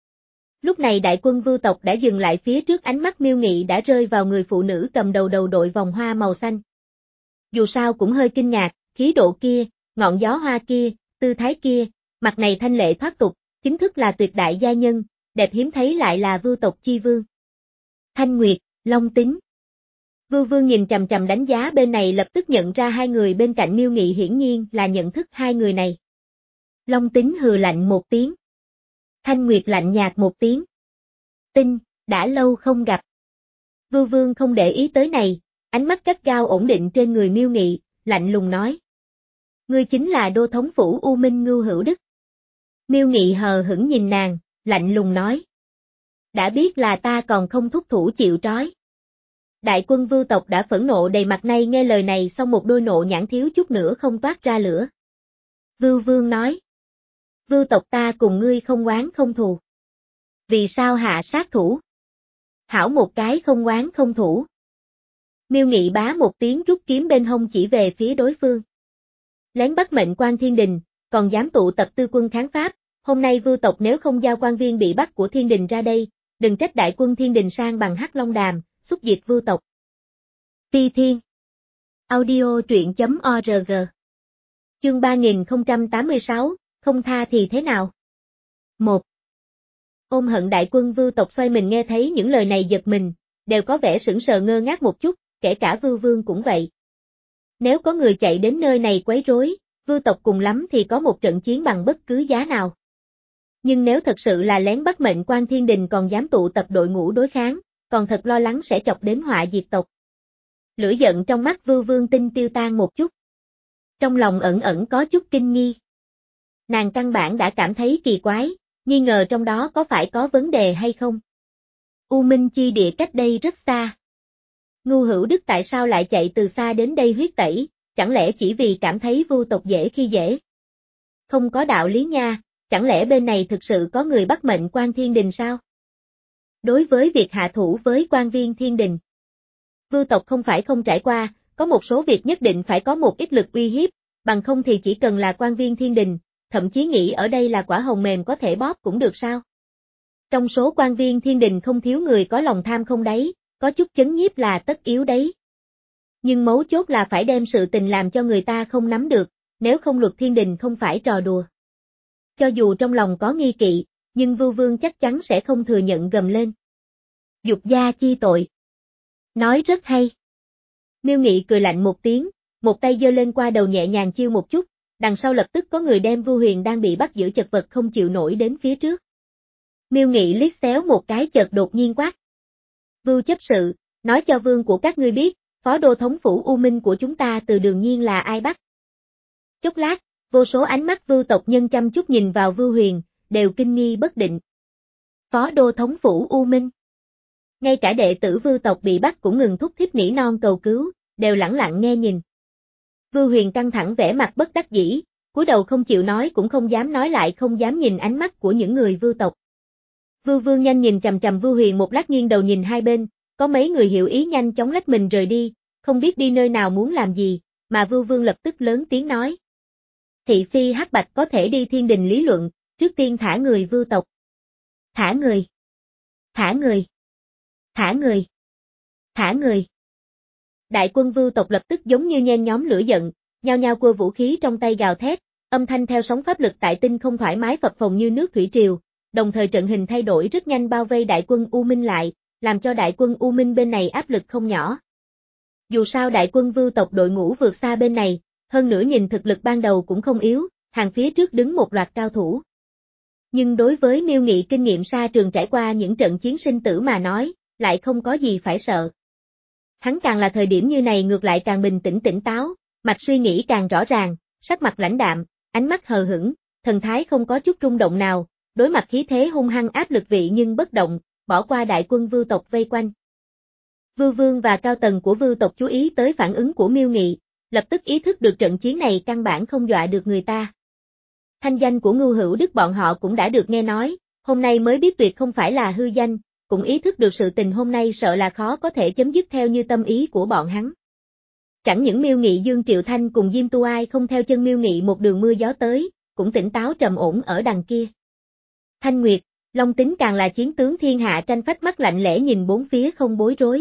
Lúc này đại quân Vưu tộc đã dừng lại phía trước, ánh mắt Miêu Nghị đã rơi vào người phụ nữ cầm đầu đầu đội vòng hoa màu xanh. Dù sao cũng hơi kinh ngạc, khí độ kia, ngọn gió hoa kia, tư thái kia, mặt này thanh lệ thoát tục, chính thức là tuyệt đại gia nhân, đẹp hiếm thấy lại là Vưu tộc chi vương. Thanh Nguyệt, Long Tính. Vưu Vương nhìn chằm chằm đánh giá bên này lập tức nhận ra hai người bên cạnh Miêu Nghị hiển nhiên là nhận thức hai người này. Long Tính hừ lạnh một tiếng. Thanh Nguyệt lạnh nhạt một tiếng. Tinh, đã lâu không gặp. Vưu Vương không để ý tới này, ánh mắt gắt gao ổn định trên người Miêu Nghị, lạnh lùng nói. Ngươi chính là đô thống phủ U Minh Ngưu Hữu Đức. Miêu Nghị hờ hững nhìn nàng, lạnh lùng nói. Đã biết là ta còn không thúc thủ chịu trói. Đại quân Vưu tộc đã phẫn nộ đầy mặt, nay nghe lời này xong một đôi nộ nhãn thiếu chút nữa không toát ra lửa. Vưu Vương nói. Vưu tộc ta cùng ngươi không oán không thù. Vì sao hạ sát thủ? Hảo một cái không oán không thủ. Miêu Nghị bá một tiếng rút kiếm bên hông chỉ về phía đối phương. Lén bắt mệnh quan thiên đình, còn dám tụ tập tư quân kháng Pháp, hôm nay Vưu tộc nếu không giao quan viên bị bắt của thiên đình ra đây, đừng trách đại quân thiên đình sang bằng Hắc Long Đàm, xúc diệt Vưu tộc. Phi Thiên. Audio truyện chấm org. Chương ba nghìn không trăm tám mươi sáu, không tha thì thế nào? một. Ôm hận đại quân Vưu tộc xoay mình nghe thấy những lời này giật mình, đều có vẻ sững sờ ngơ ngác một chút, kể cả Vưu Vương cũng vậy. Nếu có người chạy đến nơi này quấy rối, Vưu tộc cùng lắm thì có một trận chiến bằng bất cứ giá nào. Nhưng nếu thật sự là lén bắt mệnh quan thiên đình còn dám tụ tập đội ngũ đối kháng, còn thật lo lắng sẽ chọc đến họa diệt tộc. Lửa giận trong mắt Vưu Vương Tinh tiêu tan một chút. Trong lòng ẩn ẩn có chút kinh nghi. Nàng căn bản đã cảm thấy kỳ quái, nghi ngờ trong đó có phải có vấn đề hay không. U Minh chi địa cách đây rất xa. Ngưu Hữu Đức tại sao lại chạy từ xa đến đây huyết tẩy, chẳng lẽ chỉ vì cảm thấy Vưu tộc dễ khi dễ? Không có đạo lý nha, chẳng lẽ bên này thực sự có người bắt mệnh quan thiên đình sao? Đối với việc hạ thủ với quan viên thiên đình, Vưu tộc không phải không trải qua, có một số việc nhất định phải có một ít lực uy hiếp, bằng không thì chỉ cần là quan viên thiên đình, thậm chí nghĩ ở đây là quả hồng mềm có thể bóp cũng được sao. Trong số quan viên thiên đình không thiếu người có lòng tham không đáy, có chút chấn nhiếp là tất yếu đấy. Nhưng mấu chốt là phải đem sự tình làm cho người ta không nắm được, nếu không luật thiên đình không phải trò đùa. Cho dù trong lòng có nghi kỵ, nhưng Vưu Vương chắc chắn sẽ không thừa nhận, gầm lên. Dục gia chi tội. Nói rất hay. Miêu Nghị cười lạnh một tiếng, một tay giơ lên qua đầu nhẹ nhàng chiêu một chút, đằng sau lập tức có người đem Vưu Huyền đang bị bắt giữ chật vật không chịu nổi đến phía trước. Miêu Nghị liếc xéo một cái chợt đột nhiên quát. Vưu chấp sự, nói cho vương của các ngươi biết, phó đô thống phủ U Minh của chúng ta từ Đường Nhiên là ai bắt. Chốc lát, vô số ánh mắt Vưu tộc nhân chăm chút nhìn vào Vưu Huyền, đều kinh nghi bất định. Phó đô thống phủ U Minh. Ngay cả đệ tử Vưu tộc bị bắt cũng ngừng thúc thiết nỉ non cầu cứu, đều lẳng lặng nghe nhìn. Vưu Huyền căng thẳng vẻ mặt bất đắc dĩ, cúi đầu không chịu nói cũng không dám nói lại, không dám nhìn ánh mắt của những người Vưu tộc. Vưu Vương nhanh nhìn chằm chằm Vưu Huyền một lát, nghiêng đầu nhìn hai bên, có mấy người hiểu ý nhanh chóng lách mình rời đi, không biết đi nơi nào muốn làm gì, mà Vưu Vương lập tức lớn tiếng nói. Thị phi hắc bạch có thể đi thiên đình lý luận, trước tiên thả người Vưu tộc. Thả người. Thả người. Thả người. Thả người. Đại quân Vưu tộc lập tức giống như nhen nhóm lửa giận, nhao nhao cua vũ khí trong tay gào thét, âm thanh theo sóng pháp lực tại tinh không thoải mái phập phồng như nước thủy triều, đồng thời trận hình thay đổi rất nhanh bao vây đại quân U Minh lại, làm cho đại quân U Minh bên này áp lực không nhỏ. Dù sao đại quân Vưu tộc đội ngũ vượt xa bên này, hơn nữa nhìn thực lực ban đầu cũng không yếu, hàng phía trước đứng một loạt cao thủ. Nhưng đối với Miêu Nghị kinh nghiệm xa trường trải qua những trận chiến sinh tử mà nói, lại không có gì phải sợ. Hắn càng là thời điểm như này ngược lại càng bình tĩnh tỉnh táo, mạch suy nghĩ càng rõ ràng, sắc mặt lãnh đạm, ánh mắt hờ hững, thần thái không có chút rung động nào, đối mặt khí thế hung hăng áp lực vị nhưng bất động, bỏ qua đại quân Vưu tộc vây quanh. Vưu Vương và cao tầng của Vưu tộc chú ý tới phản ứng của Miêu Nghị, lập tức ý thức được trận chiến này căn bản không dọa được người ta. Thanh danh của Ngưu Hữu Đức bọn họ cũng đã được nghe nói, hôm nay mới biết tuyệt không phải là hư danh, cũng ý thức được sự tình hôm nay sợ là khó có thể chấm dứt theo như tâm ý của bọn hắn. Chẳng những Miêu Nghị, Dương Triệu Thanh cùng Diêm Tu Ai không theo chân Miêu Nghị một đường mưa gió tới, cũng tỉnh táo trầm ổn ở đằng kia. Thanh Nguyệt, Long Tính càng là chiến tướng thiên hạ tranh phách, mắt lạnh lẽ nhìn bốn phía không bối rối.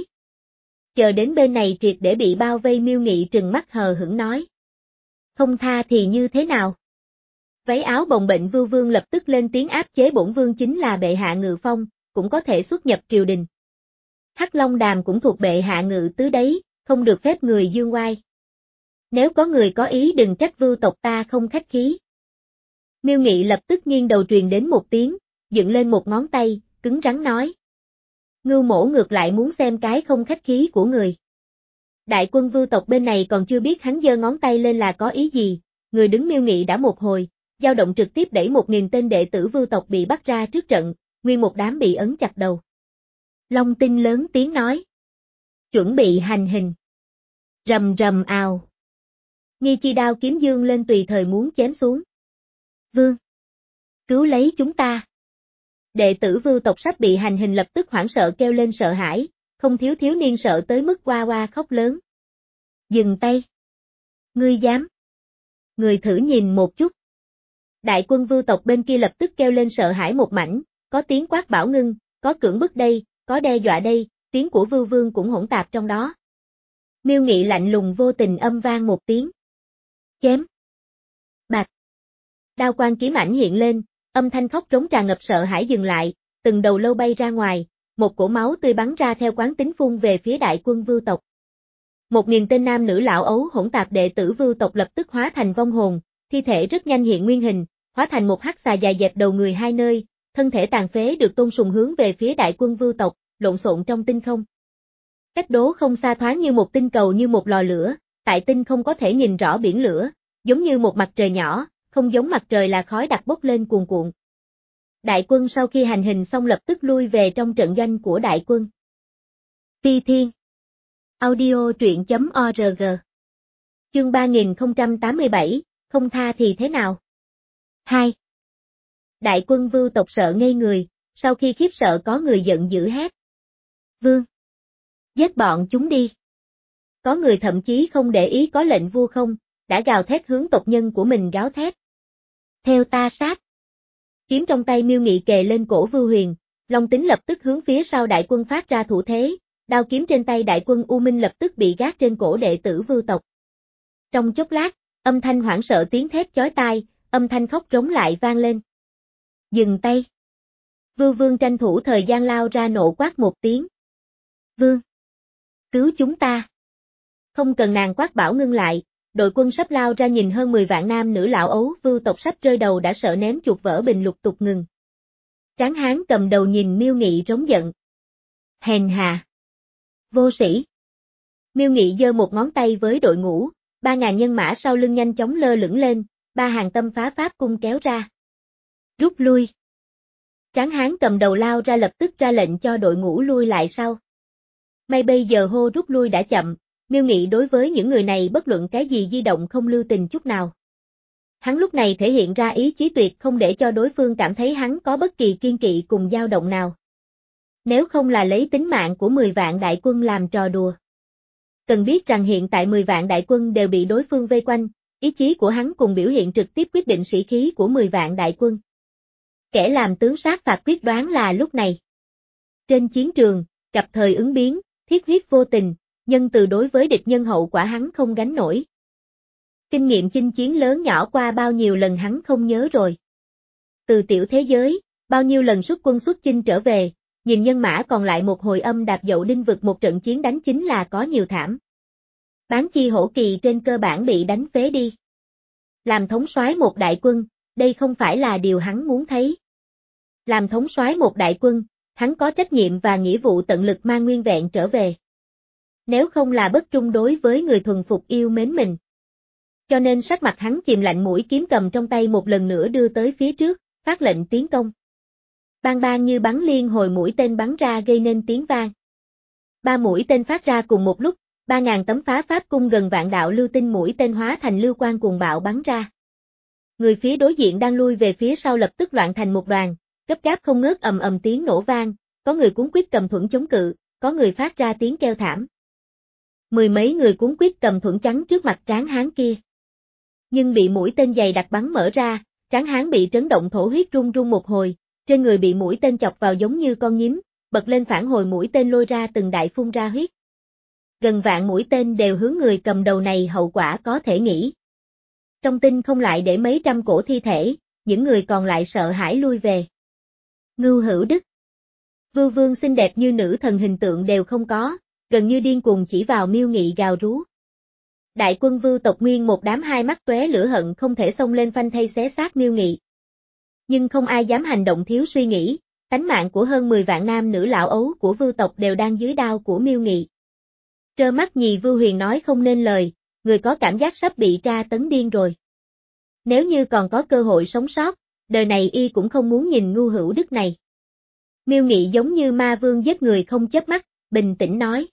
Chờ đến bên này triệt để bị bao vây, Miêu Nghị trừng mắt hờ hững nói. Không tha thì như thế nào? Váy áo bồng bềnh Vưu Vương lập tức lên tiếng áp chế, bổn vương chính là bệ hạ Ngự Phong, cũng có thể xuất nhập triều đình. Hắc Long Đàm cũng thuộc bệ hạ Ngự Tứ đấy, không được phép người dương oai. Nếu có người có ý đừng trách Vưu tộc ta không khách khí. Miêu Nghị lập tức nghiêng đầu truyền đến một tiếng, dựng lên một ngón tay, cứng rắn nói. Ngưu mổ ngược lại muốn xem cái không khách khí của người. Đại quân Vưu tộc bên này còn chưa biết hắn giơ ngón tay lên là có ý gì, người đứng Miêu Nghị đã một hồi, dao động trực tiếp đẩy một nghìn tên đệ tử Vưu tộc bị bắt ra trước trận, nguyên một đám bị ấn chặt đầu. Long Tinh lớn tiếng nói. Chuẩn bị hành hình. Rầm rầm ào. Nghi chi đao kiếm dương lên tùy thời muốn chém xuống. Vương! Cứu lấy chúng ta! Đệ tử Vưu tộc sắp bị hành hình lập tức hoảng sợ kêu lên sợ hãi, không thiếu thiếu niên sợ tới mức oa oa khóc lớn. Dừng tay! Ngươi dám! Người thử nhìn một chút. Đại quân Vưu tộc bên kia lập tức kêu lên sợ hãi một mảnh, có tiếng quát bảo ngưng, có cưỡng bức đây, có đe dọa đây, tiếng của Vưu Vương cũng hỗn tạp trong đó. Miêu Nghị lạnh lùng vô tình âm vang một tiếng. Chém! Bạch! Đao quang kiếm ảnh hiện lên, âm thanh khóc trống tràn ngập sợ hãi dừng lại, từng đầu lâu bay ra ngoài, một cổ máu tươi bắn ra theo quán tính phun về phía đại quân Vưu tộc. Một nghìn tên nam nữ lão ấu hỗn tạp đệ tử Vưu tộc lập tức hóa thành vong hồn, thi thể rất nhanh hiện nguyên hình, hóa thành một hắc xà dài dẹp đầu người hai nơi, thân thể tàn phế được tôn sùng hướng về phía đại quân Vưu tộc, lộn xộn trong tinh không. Cách đố không xa thoáng như một tinh cầu, như một lò lửa, tại tinh không có thể nhìn rõ biển lửa, giống như một mặt trời nhỏ, không giống mặt trời là khói đặc bốc lên cuồn cuộn. Đại quân sau khi hành hình xong lập tức lui về trong trận doanh của đại quân. Phi Thiên Audio truyện chấm org Chương ba nghìn không trăm tám mươi bảy, không tha thì thế nào? hai. Đại quân Vưu tộc sợ ngây người, sau khi khiếp sợ có người giận dữ hét. Vương! Giết bọn chúng đi! Có người thậm chí không để ý có lệnh vua không, đã gào thét hướng tộc nhân của mình gáo thét. Theo ta sát. Kiếm trong tay Miêu Nghị kề lên cổ Vưu Huyền, Long Tính lập tức hướng phía sau đại quân phát ra thủ thế, đao kiếm trên tay đại quân U Minh lập tức bị gác trên cổ đệ tử Vưu tộc. Trong chốc lát, âm thanh hoảng sợ tiếng thét chói tai, âm thanh khóc rống lại vang lên. Dừng tay. Vưu Vương tranh thủ thời gian lao ra nộ quát một tiếng. Vương! Cứu chúng ta! Không cần nàng quát bảo ngưng lại, đội quân sắp lao ra nhìn hơn mười vạn nam nữ lão ấu Vưu tộc sắp rơi đầu đã sợ ném chuột vỡ bình lục tục ngừng. Tráng hán cầm đầu nhìn Miêu Nghị rống giận. Hèn hà! Vô sĩ! Miêu Nghị giơ một ngón tay với đội ngũ, ba ngàn nhân mã sau lưng nhanh chóng lơ lửng lên, ba hàng tâm phá pháp cung kéo ra. Rút lui! Tráng hán cầm đầu lao ra lập tức ra lệnh cho đội ngũ lui lại sau. May bây giờ hô rút lui đã chậm, Miêu Nghị đối với những người này bất luận cái gì di động không lưu tình chút nào. Hắn lúc này thể hiện ra ý chí tuyệt không để cho đối phương cảm thấy hắn có bất kỳ kiên kỵ cùng dao động nào. Nếu không là lấy tính mạng của mười vạn đại quân làm trò đùa. Cần biết rằng hiện tại mười vạn đại quân đều bị đối phương vây quanh, ý chí của hắn cùng biểu hiện trực tiếp quyết định sĩ khí của mười vạn đại quân. Kẻ làm tướng sát phạt quyết đoán là lúc này. Trên chiến trường, gặp thời ứng biến, thiết huyết vô tình, nhân từ đối với địch nhân hậu quả hắn không gánh nổi. Kinh nghiệm chinh chiến lớn nhỏ qua bao nhiêu lần hắn không nhớ rồi. Từ tiểu thế giới, bao nhiêu lần xuất quân xuất chinh trở về, nhìn nhân mã còn lại một hồi âm đạp dậu đinh vực một trận chiến đánh chính là có nhiều thảm. Bán chi hổ kỳ trên cơ bản bị đánh phế đi. Làm thống soái một đại quân, đây không phải là điều hắn muốn thấy. Làm thống soái một đại quân, hắn có trách nhiệm và nghĩa vụ tận lực mang nguyên vẹn trở về. Nếu không là bất trung đối với người thuần phục yêu mến mình. Cho nên sắc mặt hắn chìm lạnh, mũi kiếm cầm trong tay một lần nữa đưa tới phía trước, phát lệnh tiến công. Bang bang như bắn liên hồi mũi tên bắn ra gây nên tiếng vang. Ba mũi tên phát ra cùng một lúc, ba ngàn tấm phá pháp cung gần vạn đạo lưu tinh mũi tên hóa thành lưu quang cuồng bạo bắn ra. Người phía đối diện đang lui về phía sau lập tức loạn thành một đoàn, gấp gáp không ngớt ầm ầm tiếng nổ vang, có người cuống quýt cầm thuẫn chống cự, có người phát ra tiếng kêu thảm. Mười mấy người cuống quýt cầm thuẫn chắn trước mặt tráng hán kia. Nhưng bị mũi tên dày đặc bắn mở ra, tráng hán bị trấn động thổ huyết run run một hồi, trên người bị mũi tên chọc vào giống như con nhím, bật lên phản hồi mũi tên lôi ra từng đại phun ra huyết. Gần vạn mũi tên đều hướng người cầm đầu này, hậu quả có thể nghĩ. Trong tinh không lại để mấy trăm cổ thi thể, những người còn lại sợ hãi lui về. Ngưu Hữu Đức. Vưu Vương xinh đẹp như nữ thần hình tượng đều không có, gần như điên cuồng chỉ vào Miêu Nghị gào rú. Đại quân Vưu tộc nguyên một đám hai mắt tóe lửa hận không thể xông lên phanh thây xé xác Miêu Nghị. Nhưng không ai dám hành động thiếu suy nghĩ, tánh mạng của hơn mười vạn nam nữ lão ấu của Vưu tộc đều đang dưới đao của Miêu Nghị. Trơ mắt nhì Vưu Huyền nói không nên lời, người có cảm giác sắp bị tra tấn điên rồi. Nếu như còn có cơ hội sống sót, đời này y cũng không muốn nhìn Ngưu Hữu Đức này. Miêu Nghị giống như ma vương giết người không chớp mắt, bình tĩnh nói.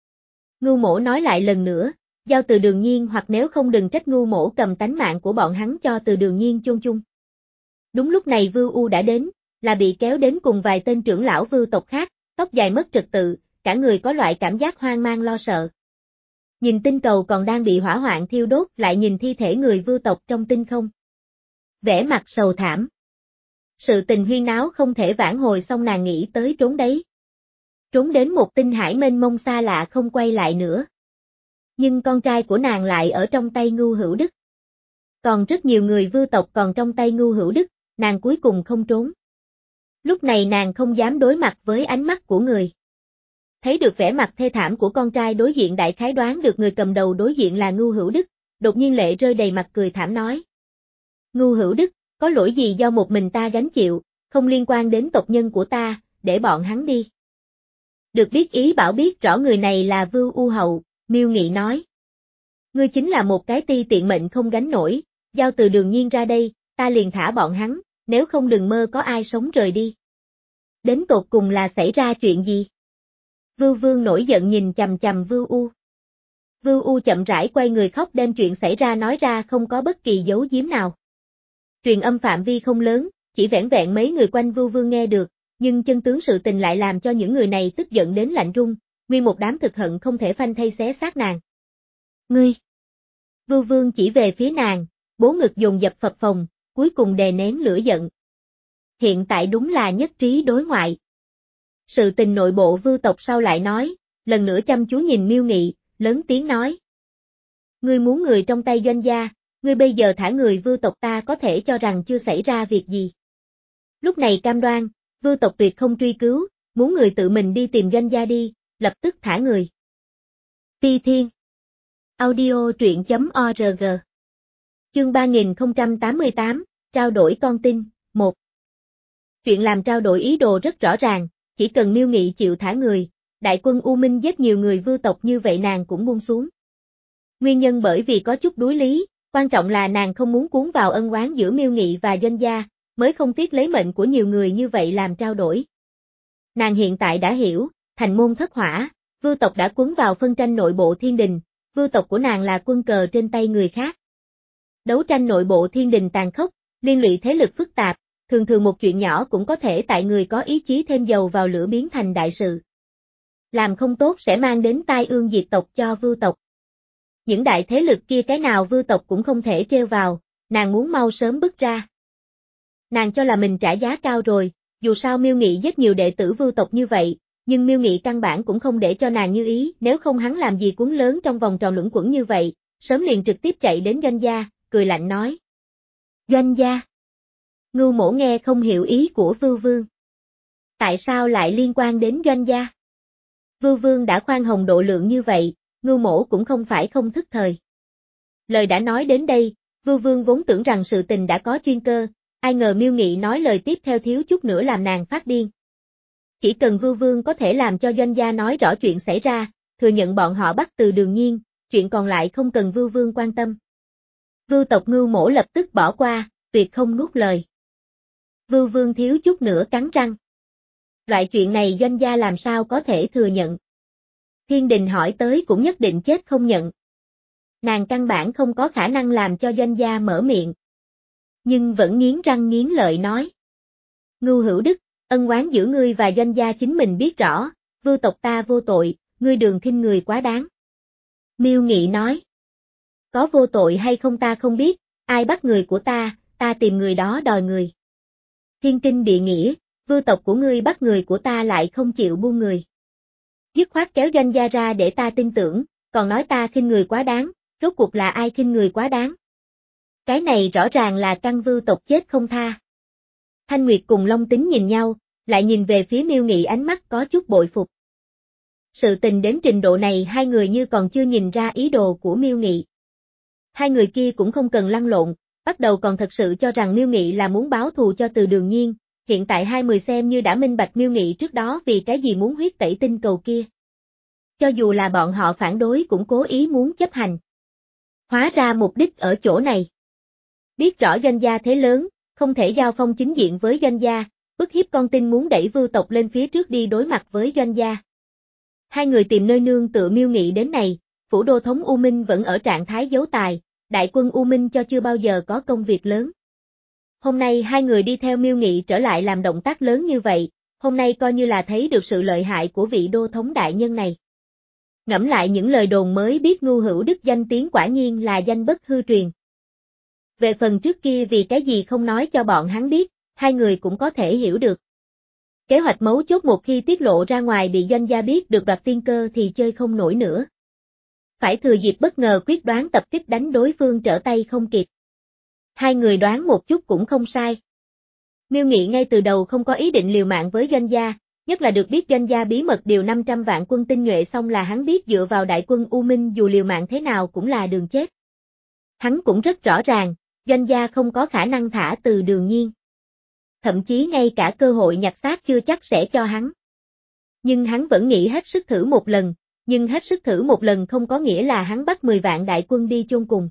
Ngưu mỗ nói lại lần nữa, giao Từ Đường Nhiên hoặc nếu không đừng trách Ngưu mỗ cầm tánh mạng của bọn hắn cho Từ Đường Nhiên chôn chung. Đúng lúc này Vưu U đã đến, là bị kéo đến cùng vài tên trưởng lão Vưu tộc khác, tóc dài mất trật tự, cả người có loại cảm giác hoang mang lo sợ. Nhìn tinh cầu còn đang bị hỏa hoạn thiêu đốt, lại nhìn thi thể người Vưu tộc trong tinh không. Vẻ mặt sầu thảm. Sự tình huyên náo không thể vãn hồi, xong nàng nghĩ tới trốn đấy. Trốn đến một tinh hải mênh mông xa lạ không quay lại nữa. Nhưng con trai của nàng lại ở trong tay Ngưu Hữu Đức. Còn rất nhiều người Vưu tộc còn trong tay Ngưu Hữu Đức, nàng cuối cùng không trốn. Lúc này nàng không dám đối mặt với ánh mắt của người. Thấy được vẻ mặt thê thảm của con trai đối diện, đại khái đoán được người cầm đầu đối diện là Ngưu Hữu Đức, đột nhiên lệ rơi đầy mặt cười thảm nói. Ngưu Hữu Đức, có lỗi gì do một mình ta gánh chịu, không liên quan đến tộc nhân của ta, để bọn hắn đi. Được biết ý bảo biết rõ người này là Vưu U Hậu, Miêu Nghị nói. Ngươi chính là một cái ti tiện mệnh không gánh nổi, giao Từ Đường Nhiên ra đây, ta liền thả bọn hắn, nếu không đừng mơ có ai sống rời đi. Đến tột cùng là xảy ra chuyện gì? Vưu Vương nổi giận nhìn chằm chằm Vưu U. Vưu U chậm rãi quay người khóc, đem chuyện xảy ra nói ra không có bất kỳ giấu giếm nào. Truyền âm phạm vi không lớn, chỉ vẻn vẹn mấy người quanh Vưu Vương nghe được, nhưng chân tướng sự tình lại làm cho những người này tức giận đến lạnh run, nguyên một đám thực hận không thể phanh thây xé xác nàng. Ngươi! Vưu Vương chỉ về phía nàng, bố ngực dồn dập phập phồng, cuối cùng đè nén lửa giận. Hiện tại đúng là nhất trí đối ngoại. Sự tình nội bộ Vưu tộc sau lại nói, lần nữa chăm chú nhìn Miêu Nghị, lớn tiếng nói. Ngươi muốn người trong tay Doanh gia, ngươi bây giờ thả người Vưu tộc ta có thể cho rằng chưa xảy ra việc gì. Lúc này cam đoan, Vưu tộc tuyệt không truy cứu, muốn người tự mình đi tìm Doanh gia đi, lập tức thả người. Phi Thiên Audio truyện chấm org Chương ba nghìn không trăm tám mươi tám, trao đổi con tin, một. Chuyện làm trao đổi ý đồ rất rõ ràng, chỉ cần Miêu Nghị chịu thả người, đại quân U Minh giết nhiều người Vưu tộc như vậy nàng cũng buông xuống. Nguyên nhân bởi vì có chút đối lý, quan trọng là nàng không muốn cuốn vào ân oán giữa Miêu Nghị và Doanh gia, mới không tiếc lấy mệnh của nhiều người như vậy làm trao đổi. Nàng hiện tại đã hiểu, thành môn thất hỏa, Vưu tộc đã cuốn vào phân tranh nội bộ thiên đình, Vưu tộc của nàng là quân cờ trên tay người khác. Đấu tranh nội bộ thiên đình tàn khốc, liên lụy thế lực phức tạp, thường thường một chuyện nhỏ cũng có thể tại người có ý chí thêm dầu vào lửa biến thành đại sự. Làm không tốt sẽ mang đến tai ương diệt tộc cho Vưu tộc. Những đại thế lực kia cái nào Vưu tộc cũng không thể treo vào, nàng muốn mau sớm bứt ra. Nàng cho là mình trả giá cao rồi, dù sao Miêu Nghị giết nhiều đệ tử Vưu tộc như vậy, nhưng Miêu Nghị căn bản cũng không để cho nàng như ý, nếu không hắn làm gì cuốn lớn trong vòng tròn luẩn quẩn như vậy, sớm liền trực tiếp chạy đến Doanh gia, cười lạnh nói. Doanh gia. Ngưu Mỗ nghe không hiểu ý của Vưu Vương. Tại sao lại liên quan đến Doanh gia? Vưu Vương đã khoan hồng độ lượng như vậy, Ngưu Mỗ cũng không phải không thức thời. Lời đã nói đến đây, Vưu Vương vốn tưởng rằng sự tình đã có chuyên cơ, ai ngờ Miêu Nghị nói lời tiếp theo thiếu chút nữa làm nàng phát điên. Chỉ cần Vưu Vương có thể làm cho Doanh gia nói rõ chuyện xảy ra, thừa nhận bọn họ bắt từ Đường Nhiên, chuyện còn lại không cần Vưu Vương quan tâm. Vưu tộc Ngưu Mỗ lập tức bỏ qua, tuyệt không nuốt lời. Vưu Vương thiếu chút nữa cắn răng. Loại chuyện này Doanh gia làm sao có thể thừa nhận. Thiên đình hỏi tới cũng nhất định chết không nhận. Nàng căn bản không có khả năng làm cho Doanh gia mở miệng. Nhưng vẫn nghiến răng nghiến lợi nói. Ngưu Hữu Đức, ân oán giữa ngươi và Doanh gia chính mình biết rõ, Vưu tộc ta vô tội, ngươi Đường khinh người quá đáng. Miêu Nghị nói. Có vô tội hay không ta không biết, ai bắt người của ta, ta tìm người đó đòi người. Thiên kinh địa nghĩa, Vưu tộc của ngươi bắt người của ta lại không chịu buông người. Dứt khoát kéo Doanh gia ra để ta tin tưởng, còn nói ta khinh người quá đáng, rốt cuộc là ai khinh người quá đáng. Cái này rõ ràng là căn Vưu tộc chết không tha. Thanh Nguyệt cùng Long Tính nhìn nhau, lại nhìn về phía Miêu Nghị ánh mắt có chút bội phục. Sự tình đến trình độ này hai người như còn chưa nhìn ra ý đồ của Miêu Nghị. Hai người kia cũng không cần lăn lộn, bắt đầu còn thật sự cho rằng Miêu Nghị là muốn báo thù cho Từ Đường Nhiên, hiện tại hai người xem như đã minh bạch Miêu Nghị trước đó vì cái gì muốn huyết tẩy tinh cầu kia. Cho dù là bọn họ phản đối cũng cố ý muốn chấp hành. Hóa ra mục đích ở chỗ này. Biết rõ Doanh gia thế lớn, không thể giao phong chính diện với Doanh gia, bức hiếp con tin muốn đẩy Vưu tộc lên phía trước đi đối mặt với Doanh gia. Hai người tìm nơi nương tựa Miêu Nghị đến này, phủ đô thống U Minh vẫn ở trạng thái giấu tài, đại quân U Minh cho chưa bao giờ có công việc lớn. Hôm nay hai người đi theo Miêu Nghị trở lại làm động tác lớn như vậy, hôm nay coi như là thấy được sự lợi hại của vị đô thống đại nhân này. Ngẫm lại những lời đồn mới biết Ngưu Hữu Đức danh tiếng quả nhiên là danh bất hư truyền. Về phần trước kia vì cái gì không nói cho bọn hắn biết, hai người cũng có thể hiểu được. Kế hoạch mấu chốt một khi tiết lộ ra ngoài bị Doanh gia biết được đoạt tiên cơ thì chơi không nổi nữa. Phải thừa dịp bất ngờ quyết đoán tập kích đánh đối phương trở tay không kịp. Hai người đoán một chút cũng không sai. Miêu Nghị ngay từ đầu không có ý định liều mạng với Doanh gia, nhất là được biết Doanh gia bí mật điều năm trăm vạn quân tinh nhuệ xong là hắn biết dựa vào đại quân U Minh dù liều mạng thế nào cũng là đường chết. Hắn cũng rất rõ ràng, Doanh gia không có khả năng thả Từ Đường Nhiên. Thậm chí ngay cả cơ hội nhặt xác chưa chắc sẽ cho hắn. Nhưng hắn vẫn nghĩ hết sức thử một lần, nhưng hết sức thử một lần không có nghĩa là hắn bắt mười vạn đại quân đi chôn cùng.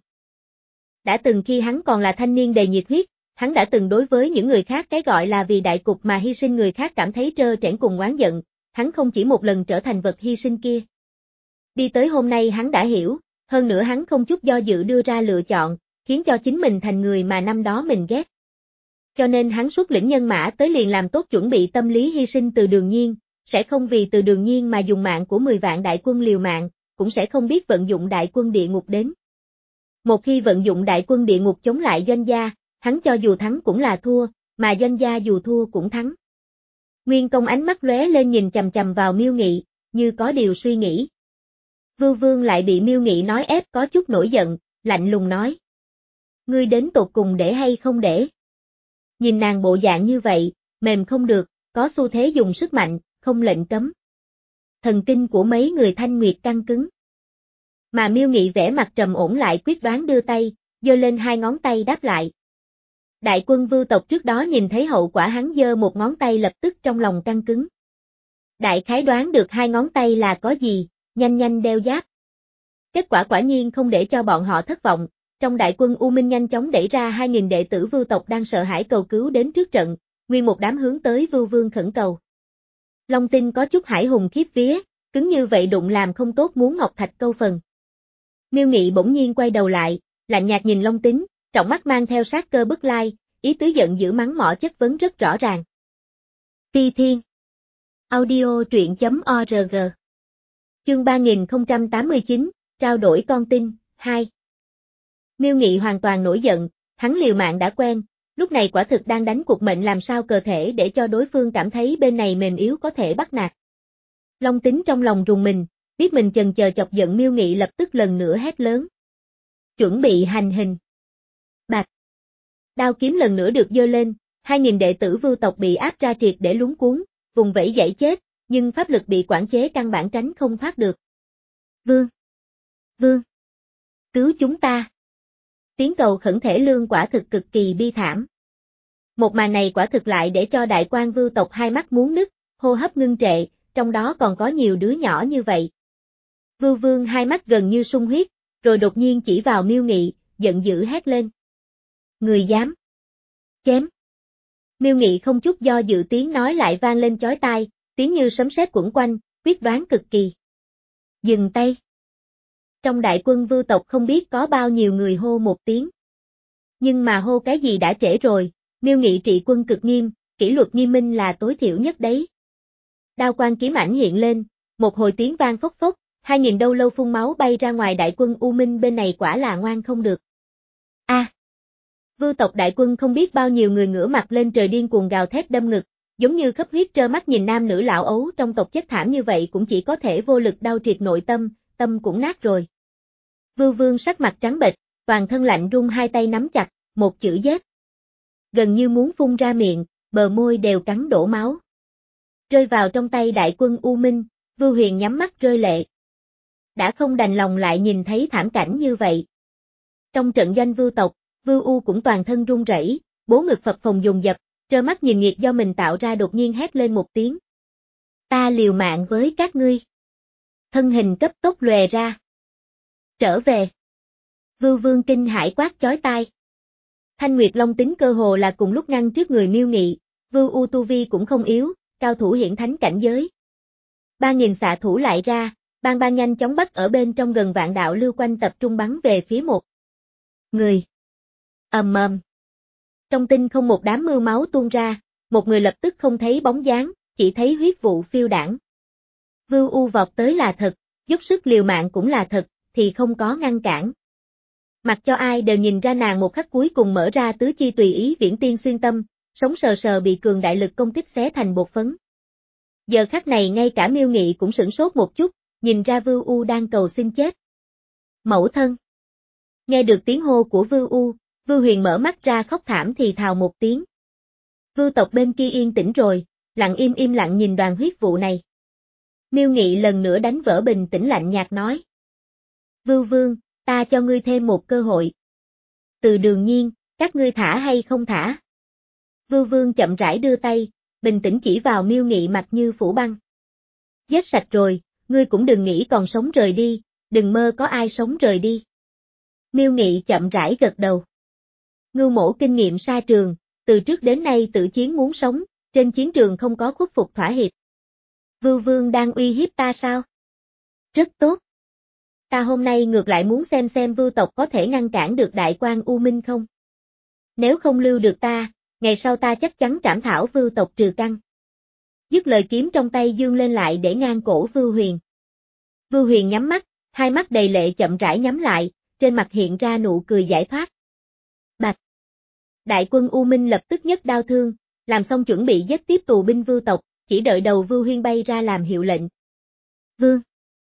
Đã từng khi hắn còn là thanh niên đầy nhiệt huyết, hắn đã từng đối với những người khác cái gọi là vì đại cục mà hy sinh người khác cảm thấy trơ trẽn cùng oán giận, hắn không chỉ một lần trở thành vật hy sinh kia. Đi tới hôm nay hắn đã hiểu, hơn nữa hắn không chút do dự đưa ra lựa chọn, khiến cho chính mình thành người mà năm đó mình ghét. Cho nên hắn xuất lĩnh nhân mã tới liền làm tốt chuẩn bị tâm lý hy sinh Từ Đường Nhiên, sẽ không vì Từ Đường Nhiên mà dùng mạng của mười vạn đại quân liều mạng, cũng sẽ không biết vận dụng đại quân địa ngục đến. Một khi vận dụng đại quân địa ngục chống lại Doanh gia, hắn cho dù thắng cũng là thua, mà Doanh gia dù thua cũng thắng. Nguyên Công ánh mắt lóe lên nhìn chằm chằm vào Miêu Nghị, như có điều suy nghĩ. Vưu Vương lại bị Miêu Nghị nói ép có chút nổi giận, lạnh lùng nói. Ngươi đến tột cùng để hay không để? Nhìn nàng bộ dạng như vậy, mềm không được, có xu thế dùng sức mạnh, không lệnh cấm. Thần kinh của mấy người Thanh Nguyệt căng cứng. Mà Miêu Nghị vẻ mặt trầm ổn lại quyết đoán đưa tay, giơ lên hai ngón tay đáp lại. Đại quân Vưu tộc trước đó nhìn thấy hậu quả hắn giơ một ngón tay lập tức trong lòng căng cứng. Đại khái đoán được hai ngón tay là có gì, nhanh nhanh đeo giáp. Kết quả quả nhiên không để cho bọn họ thất vọng, trong đại quân U Minh nhanh chóng đẩy ra hai nghìn đệ tử Vưu tộc đang sợ hãi cầu cứu đến trước trận, nguyên một đám hướng tới Vưu Vương khẩn cầu. Long Tinh có chút hải hùng khiếp vía, cứng như vậy đụng làm không tốt muốn ngọc thạch câu phần. Miêu Nghị bỗng nhiên quay đầu lại, lạnh nhạt nhìn Long Tính, trọng mắt mang theo sát cơ bức lai, ý tứ giận dữ mắng mỏ chất vấn rất rõ ràng. Phi Thiên Audio truyện chấm org Chương ba nghìn không trăm tám mươi chín, trao đổi con tin, hai. Miêu Nghị hoàn toàn nổi giận, hắn liều mạng đã quen, lúc này quả thực đang đánh cuộc mệnh làm sao cơ thể để cho đối phương cảm thấy bên này mềm yếu có thể bắt nạt. Long Tính trong lòng rùng mình, biết mình chần chờ chọc giận Miêu Nghị lập tức lần nữa hét lớn. Chuẩn bị hành hình. Bạc. Đao kiếm lần nữa được giơ lên, hai nghìn đệ tử Vưu tộc bị áp ra triệt để lúng cuốn, vùng vẫy dãy chết, nhưng pháp lực bị quản chế căn bản tránh không thoát được. Vương! Vương! Cứu chúng ta! Tiếng cầu khẩn thể lương quả thực cực kỳ bi thảm. Một màn này quả thực lại để cho đại quan Vưu tộc hai mắt muốn nứt, hô hấp ngưng trệ, trong đó còn có nhiều đứa nhỏ như vậy. Vưu Vương hai mắt gần như sung huyết, rồi đột nhiên chỉ vào Miêu Nghị, giận dữ hét lên. Người dám! Chém! Miêu Nghị không chút do dự tiếng nói lại vang lên chói tai, tiếng như sấm sét quẩn quanh, quyết đoán cực kỳ. Dừng tay! Trong đại quân Vưu tộc không biết có bao nhiêu người hô một tiếng. Nhưng mà hô cái gì đã trễ rồi, Miêu Nghị trị quân cực nghiêm, kỷ luật nghiêm minh là tối thiểu nhất đấy. Đao quang kiếm ảnh hiện lên, một hồi tiếng vang phốc phốc, hai nghìn đâu lâu phun máu bay ra ngoài đại quân U Minh bên này quả là ngoan không được. A! À, Vưu tộc đại quân không biết bao nhiêu người ngửa mặt lên trời điên cuồng gào thét đâm ngực, giống như khắp huyết trơ mắt nhìn nam nữ lão ấu trong tộc chết thảm như vậy cũng chỉ có thể vô lực đau triệt nội tâm, tâm cũng nát rồi. Vưu Vương sắc mặt trắng bệch, toàn thân lạnh run hai tay nắm chặt, một chữ giết. Gần như muốn phun ra miệng, bờ môi đều cắn đổ máu. Rơi vào trong tay đại quân U Minh, Vưu Huyền nhắm mắt rơi lệ. Đã không đành lòng lại nhìn thấy thảm cảnh như vậy. Trong trận doanh Vưu tộc, Vưu U cũng toàn thân run rẩy, bố ngực phập phồng dồn dập, trơ mắt nhìn nghiệt do mình tạo ra đột nhiên hét lên một tiếng. Ta liều mạng với các ngươi. Thân hình cấp tốc lòe ra. Trở về. Vưu Vương kinh hãi quát chói tai. Thanh Nguyệt Long Tính cơ hồ là cùng lúc ngăn trước người Miêu Nghị, Vưu U tu vi cũng không yếu, cao thủ hiển thánh cảnh giới. Ba nghìn xạ thủ lại ra, bang bang nhanh chóng bắt ở bên trong gần vạn đạo lưu quanh tập trung bắn về phía một người. Ầm ầm. Trong tinh không một đám mưa máu tuôn ra, một người lập tức không thấy bóng dáng, chỉ thấy huyết vụ phiêu đảng. Vưu U vọt tới là thật, dốc sức liều mạng cũng là thật, thì không có ngăn cản. Mặc cho ai đều nhìn ra nàng một khắc cuối cùng mở ra tứ chi tùy ý viễn tiên xuyên tâm, sống sờ sờ bị cường đại lực công kích xé thành bột phấn. Giờ khắc này ngay cả Miêu Nghị cũng sửng sốt một chút, nhìn ra Vưu U đang cầu xin chết. Mẫu thân. Nghe được tiếng hô của Vưu U, Vưu Huyền mở mắt ra khóc thảm thì thào một tiếng. Vưu tộc bên kia yên tĩnh rồi, lặng im im lặng nhìn đoàn huyết vụ này. Miêu Nghị lần nữa đánh vỡ bình tĩnh lạnh nhạt nói. Vưu Vương, ta cho ngươi thêm một cơ hội. Từ Đường Nhiên, các ngươi thả hay không thả? Vưu Vương chậm rãi đưa tay, bình tĩnh chỉ vào Miêu Nghị mặt như phủ băng. Giết sạch rồi, ngươi cũng đừng nghĩ còn sống rời đi, đừng mơ có ai sống rời đi. Miêu Nghị chậm rãi gật đầu. Ngưu Mỗ kinh nghiệm xa trường, từ trước đến nay tự chiến muốn sống, trên chiến trường không có khuất phục thỏa hiệp. Vưu Vương đang uy hiếp ta sao? Rất tốt. Ta hôm nay ngược lại muốn xem xem Vưu tộc có thể ngăn cản được đại quan U Minh không? Nếu không lưu được ta, ngày sau ta chắc chắn trảm thảo Vưu tộc trừ căn. Dứt lời kiếm trong tay dương lên lại để ngang cổ Vưu Huyền. Vưu Huyền nhắm mắt, hai mắt đầy lệ chậm rãi nhắm lại, trên mặt hiện ra nụ cười giải thoát. Bạch! Đại quân U Minh lập tức nhấc đao thương, làm xong chuẩn bị giết tiếp tù binh Vưu tộc, chỉ đợi đầu Vưu Huyên bay ra làm hiệu lệnh. Vương!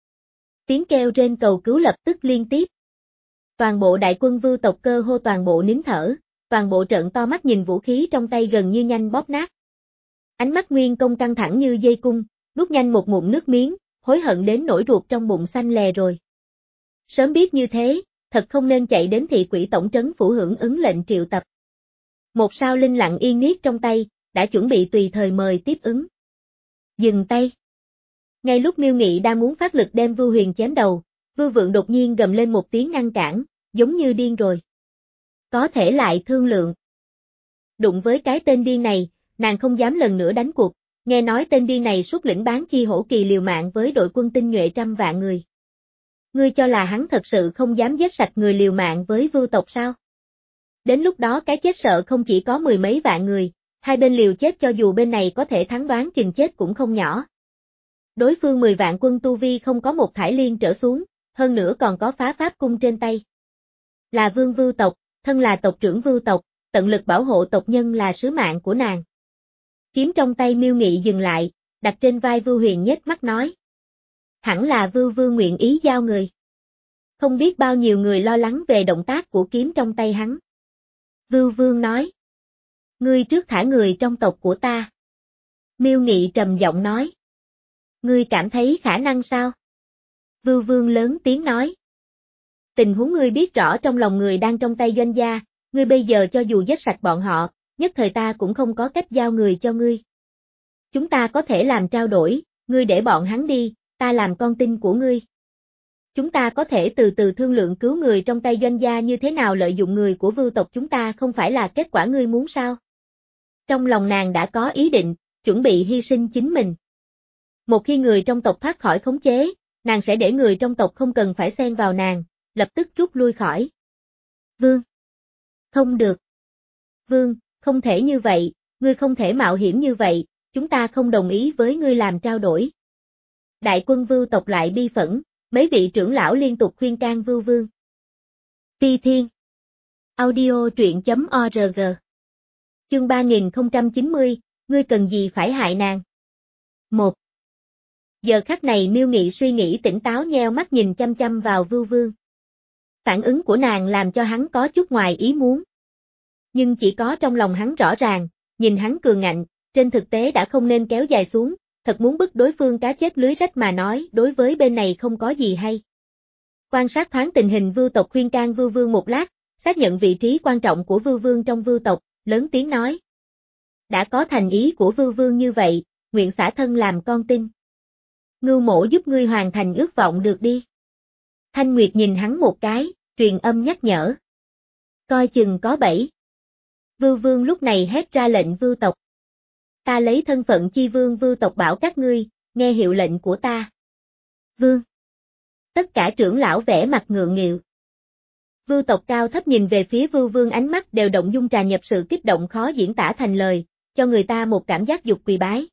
Tiếng kêu trên cầu cứu lập tức liên tiếp. Toàn bộ đại quân Vưu tộc cơ hô toàn bộ nín thở, toàn bộ trợn to mắt nhìn vũ khí trong tay gần như nhanh bóp nát. Ánh mắt Nguyên Công căng thẳng như dây cung, nuốt nhanh một ngụm nước miếng, hối hận đến nỗi ruột trong bụng xanh lè rồi. Sớm biết như thế, thật không nên chạy đến thị quỷ tổng trấn phủ hưởng ứng lệnh triệu tập. Một sao linh lặng yên niết trong tay, đã chuẩn bị tùy thời mời tiếp ứng. Dừng tay. Ngay lúc Miêu Nghị đang muốn phát lực đem Vưu Huyền chém đầu, Vưu Vượng đột nhiên gầm lên một tiếng ngăn cản, giống như điên rồi. Có thể lại thương lượng. Đụng với cái tên điên này, nàng không dám lần nữa đánh cuộc, nghe nói tên điên này xuất lĩnh bán chi hổ kỳ liều mạng với đội quân tinh nhuệ trăm vạn người. Ngươi cho là hắn thật sự không dám giết sạch người liều mạng với Vưu tộc sao? Đến lúc đó cái chết sợ không chỉ có mười mấy vạn người, hai bên liều chết cho dù bên này có thể thắng đoán chừng chết cũng không nhỏ. Đối phương mười vạn quân tu vi không có một thải liên trở xuống, hơn nữa còn có phá pháp cung trên tay. Là vương Vưu tộc, thân là tộc trưởng Vưu tộc, tận lực bảo hộ tộc nhân là sứ mạng của nàng. Kiếm trong tay Miêu Nghị dừng lại, đặt trên vai Vưu Huyền nhếch mắt nói. Hẳn là Vưu Vương nguyện ý giao người. Không biết bao nhiêu người lo lắng về động tác của kiếm trong tay hắn. Vưu Vương nói. Ngươi trước thả người trong tộc của ta. Miêu Nghị trầm giọng nói. Ngươi cảm thấy khả năng sao? Vưu Vương lớn tiếng nói. Tình huống ngươi biết rõ trong lòng người đang trong tay doanh gia, ngươi bây giờ cho dù giết sạch bọn họ, nhất thời ta cũng không có cách giao người cho ngươi. Chúng ta có thể làm trao đổi, ngươi để bọn hắn đi, ta làm con tin của ngươi. Chúng ta có thể từ từ thương lượng cứu người trong tay doanh gia như thế nào lợi dụng người của Vưu tộc chúng ta không phải là kết quả ngươi muốn sao? Trong lòng nàng đã có ý định, chuẩn bị hy sinh chính mình. Một khi người trong tộc thoát khỏi khống chế, nàng sẽ để người trong tộc không cần phải xen vào nàng, lập tức rút lui khỏi. Vương. Không được. Vương, không thể như vậy, ngươi không thể mạo hiểm như vậy, chúng ta không đồng ý với ngươi làm trao đổi. Đại quân Vưu tộc lại bi phẫn, mấy vị trưởng lão liên tục khuyên can Vưu Vương. Phi Thiên. Audio truyện chấm org. Chương ba nghìn không trăm chín mươi, ngươi cần gì phải hại nàng? một. Giờ khắc này Miêu Nghị suy nghĩ tỉnh táo nheo mắt nhìn chăm chăm vào Vưu Vương. Phản ứng của nàng làm cho hắn có chút ngoài ý muốn. Nhưng chỉ có trong lòng hắn rõ ràng, nhìn hắn cường ngạnh, trên thực tế đã không nên kéo dài xuống, thật muốn bức đối phương cá chết lưới rách mà nói đối với bên này không có gì hay. Quan sát thoáng tình hình Vưu tộc khuyên can Vưu Vương một lát, xác nhận vị trí quan trọng của Vưu Vương trong Vưu tộc, lớn tiếng nói. Đã có thành ý của Vưu Vương như vậy, nguyện xả thân làm con tin. Ngưu Mỗ giúp ngươi hoàn thành ước vọng được đi. Thanh Nguyệt nhìn hắn một cái, truyền âm nhắc nhở. Coi chừng có bẫy. Vưu Vương lúc này hét ra lệnh Vưu tộc. Ta lấy thân phận chi vương Vưu tộc bảo các ngươi, nghe hiệu lệnh của ta. Vương. Tất cả trưởng lão vẽ mặt ngượng nghịu. Vưu tộc cao thấp nhìn về phía Vưu Vương ánh mắt đều động dung trà nhập sự kích động khó diễn tả thành lời, cho người ta một cảm giác dục quỳ bái.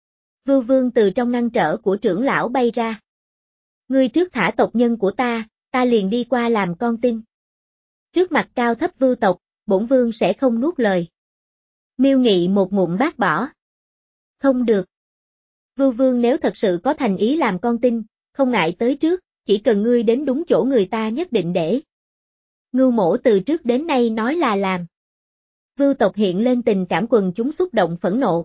Vưu Vương từ trong ngăn trở của trưởng lão bay ra. Ngươi trước thả tộc nhân của ta, ta liền đi qua làm con tin. Trước mặt cao thấp Vưu tộc, bổn vương sẽ không nuốt lời. Miêu Nghị một ngụm bác bỏ. Không được. Vưu Vương nếu thật sự có thành ý làm con tin, không ngại tới trước, chỉ cần ngươi đến đúng chỗ người ta nhất định để. Ngưu Mỗ từ trước đến nay nói là làm. Vưu tộc hiện lên tình cảm quần chúng xúc động phẫn nộ.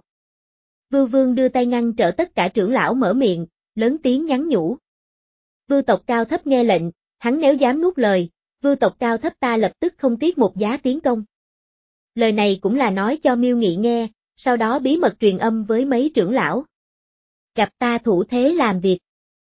Vưu Vương đưa tay ngăn trở tất cả trưởng lão mở miệng, lớn tiếng nhắn nhủ. Vưu tộc cao thấp nghe lệnh, hắn nếu dám nuốt lời, Vưu tộc cao thấp ta lập tức không tiếc một giá tiến công. Lời này cũng là nói cho Miêu Nghị nghe, sau đó bí mật truyền âm với mấy trưởng lão. Gặp ta thủ thế làm việc.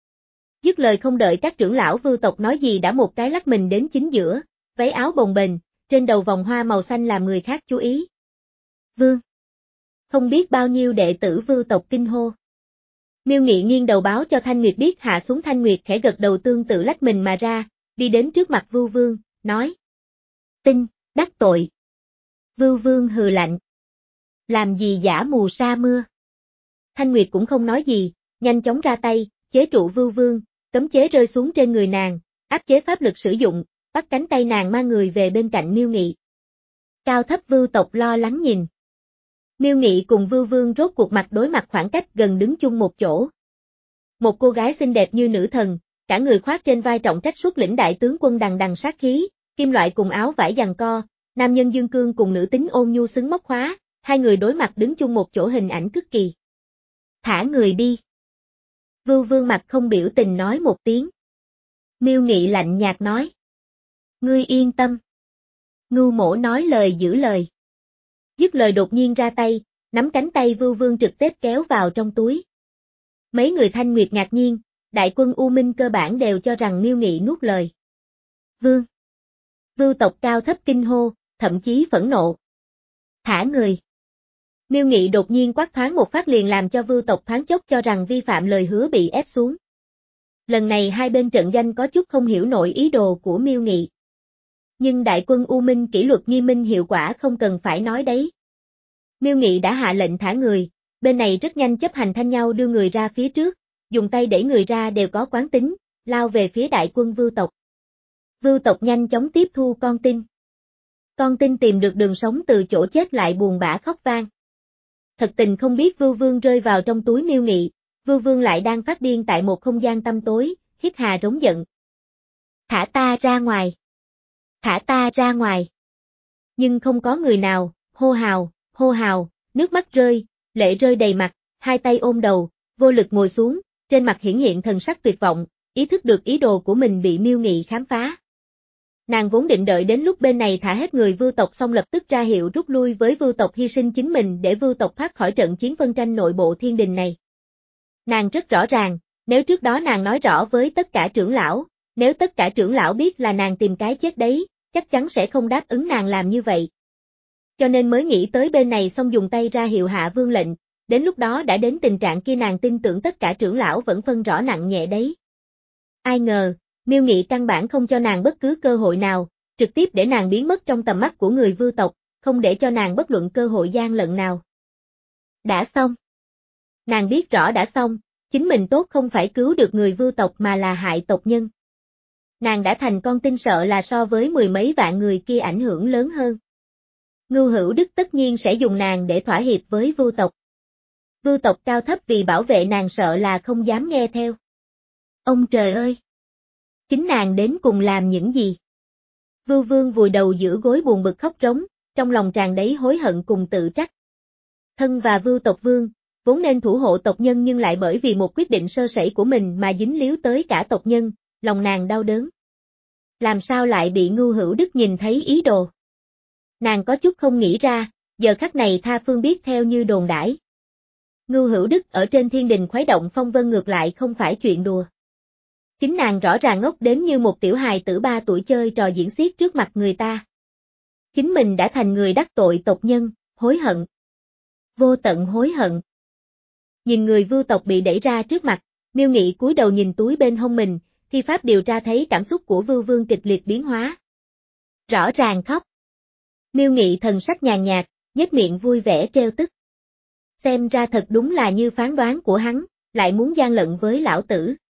Dứt lời không đợi các trưởng lão Vưu tộc nói gì đã một cái lắc mình đến chính giữa, váy áo bồng bềnh, trên đầu vòng hoa màu xanh làm người khác chú ý. Vương. Không biết bao nhiêu đệ tử Vưu tộc kinh hô. Miêu Nghị nghiêng đầu báo cho Thanh Nguyệt biết hạ xuống. Thanh Nguyệt khẽ gật đầu tương tự lách mình mà ra, đi đến trước mặt Vưu Vương, nói. Tin, đắc tội. Vưu Vương hừ lạnh. Làm gì giả mù sa mưa. Thanh Nguyệt cũng không nói gì, nhanh chóng ra tay, chế trụ Vưu Vương, cấm chế rơi xuống trên người nàng, áp chế pháp lực sử dụng, bắt cánh tay nàng mang người về bên cạnh Miêu Nghị. Cao thấp vưu tộc lo lắng nhìn. Miêu Nghị cùng Vưu Vương rốt cuộc mặt đối mặt khoảng cách gần đứng chung một chỗ. Một cô gái xinh đẹp như nữ thần, cả người khoác trên vai trọng trách xuất lĩnh đại tướng quân đằng đằng sát khí, kim loại cùng áo vải giằng co, nam nhân dương cương cùng nữ tính ôn nhu xứng móc khóa, hai người đối mặt đứng chung một chỗ hình ảnh cực kỳ. Thả người đi. Vưu Vương mặt không biểu tình nói một tiếng. Miêu Nghị lạnh nhạt nói. Ngươi yên tâm. Ngưu Mỗ nói lời giữ lời. Dứt lời đột nhiên ra tay, nắm cánh tay Vưu Vương trực tiếp kéo vào trong túi. Mấy người Thanh Nguyệt ngạc nhiên, đại quân U Minh cơ bản đều cho rằng Miêu Nghị nuốt lời. Vương. Vưu tộc cao thấp kinh hô, thậm chí phẫn nộ. Thả người. Miêu Nghị đột nhiên quát thoáng một phát liền làm cho Vưu tộc thoáng chốc cho rằng vi phạm lời hứa bị ép xuống. Lần này hai bên trận doanh có chút không hiểu nổi ý đồ của Miêu Nghị. Nhưng đại quân U Minh kỷ luật nghiêm minh hiệu quả không cần phải nói đấy. Miêu Nghị đã hạ lệnh thả người, bên này rất nhanh chấp hành thanh nhau đưa người ra phía trước, dùng tay đẩy người ra đều có quán tính, lao về phía đại quân Vưu tộc. Vưu tộc nhanh chóng tiếp thu con tin. Con tin tìm được đường sống từ chỗ chết lại buồn bã khóc vang. Thật tình không biết Vưu Vương rơi vào trong túi Miêu Nghị, Vưu Vương lại đang phát điên tại một không gian tăm tối, hít hà rống giận. Thả ta ra ngoài. Thả ta ra ngoài. Nhưng không có người nào, hô hào, hô hào, nước mắt rơi, lệ rơi đầy mặt, hai tay ôm đầu, vô lực ngồi xuống, trên mặt hiển hiện thần sắc tuyệt vọng, ý thức được ý đồ của mình bị Miêu Nghị khám phá. Nàng vốn định đợi đến lúc bên này thả hết người Vưu tộc xong lập tức ra hiệu rút lui với Vưu tộc hy sinh chính mình để Vưu tộc thoát khỏi trận chiến phân tranh nội bộ thiên đình này. Nàng rất rõ ràng, nếu trước đó nàng nói rõ với tất cả trưởng lão, nếu tất cả trưởng lão biết là nàng tìm cái chết đấy, chắc chắn sẽ không đáp ứng nàng làm như vậy. Cho nên mới nghĩ tới bên này xong dùng tay ra hiệu hạ vương lệnh, đến lúc đó đã đến tình trạng kia nàng tin tưởng tất cả trưởng lão vẫn phân rõ nặng nhẹ đấy. Ai ngờ, Miêu Nghị căn bản không cho nàng bất cứ cơ hội nào, trực tiếp để nàng biến mất trong tầm mắt của người Vưu tộc, không để cho nàng bất luận cơ hội gian lận nào. Đã xong. Nàng biết rõ đã xong, chính mình tốt không phải cứu được người Vưu tộc mà là hại tộc nhân. Nàng đã thành con tin sợ là so với mười mấy vạn người kia ảnh hưởng lớn hơn. Ngưu Hữu Đức tất nhiên sẽ dùng nàng để thỏa hiệp với Vưu tộc. Vưu tộc cao thấp vì bảo vệ nàng sợ là không dám nghe theo. Ông trời ơi! Chính nàng đến cùng làm những gì? Vưu Vương vùi đầu giữa gối buồn bực khóc rống, trong lòng tràn đầy hối hận cùng tự trách. Thân và Vưu tộc vương, vốn nên thủ hộ tộc nhân nhưng lại bởi vì một quyết định sơ sẩy của mình mà dính líu tới cả tộc nhân, lòng nàng đau đớn. Làm sao lại bị Ngưu Hữu Đức nhìn thấy ý đồ? Nàng có chút không nghĩ ra, giờ khắc này tha phương biết theo như đồn đãi. Ngưu Hữu Đức ở trên thiên đình khuấy động phong vân ngược lại không phải chuyện đùa. Chính nàng rõ ràng ngốc đến như một tiểu hài tử ba tuổi chơi trò diễn xiếc trước mặt người ta. Chính mình đã thành người đắc tội tộc nhân, hối hận. Vô tận hối hận. Nhìn người Vưu tộc bị đẩy ra trước mặt, Miêu Nghị cúi đầu nhìn túi bên hông mình, thi pháp điều tra thấy cảm xúc của Vưu Vương kịch liệt biến hóa. Rõ ràng khóc. Miêu Nghị thần sắc nhàn nhạt, nhếch miệng vui vẻ trêu tức. Xem ra thật đúng là như phán đoán của hắn, lại muốn gian lận với lão tử.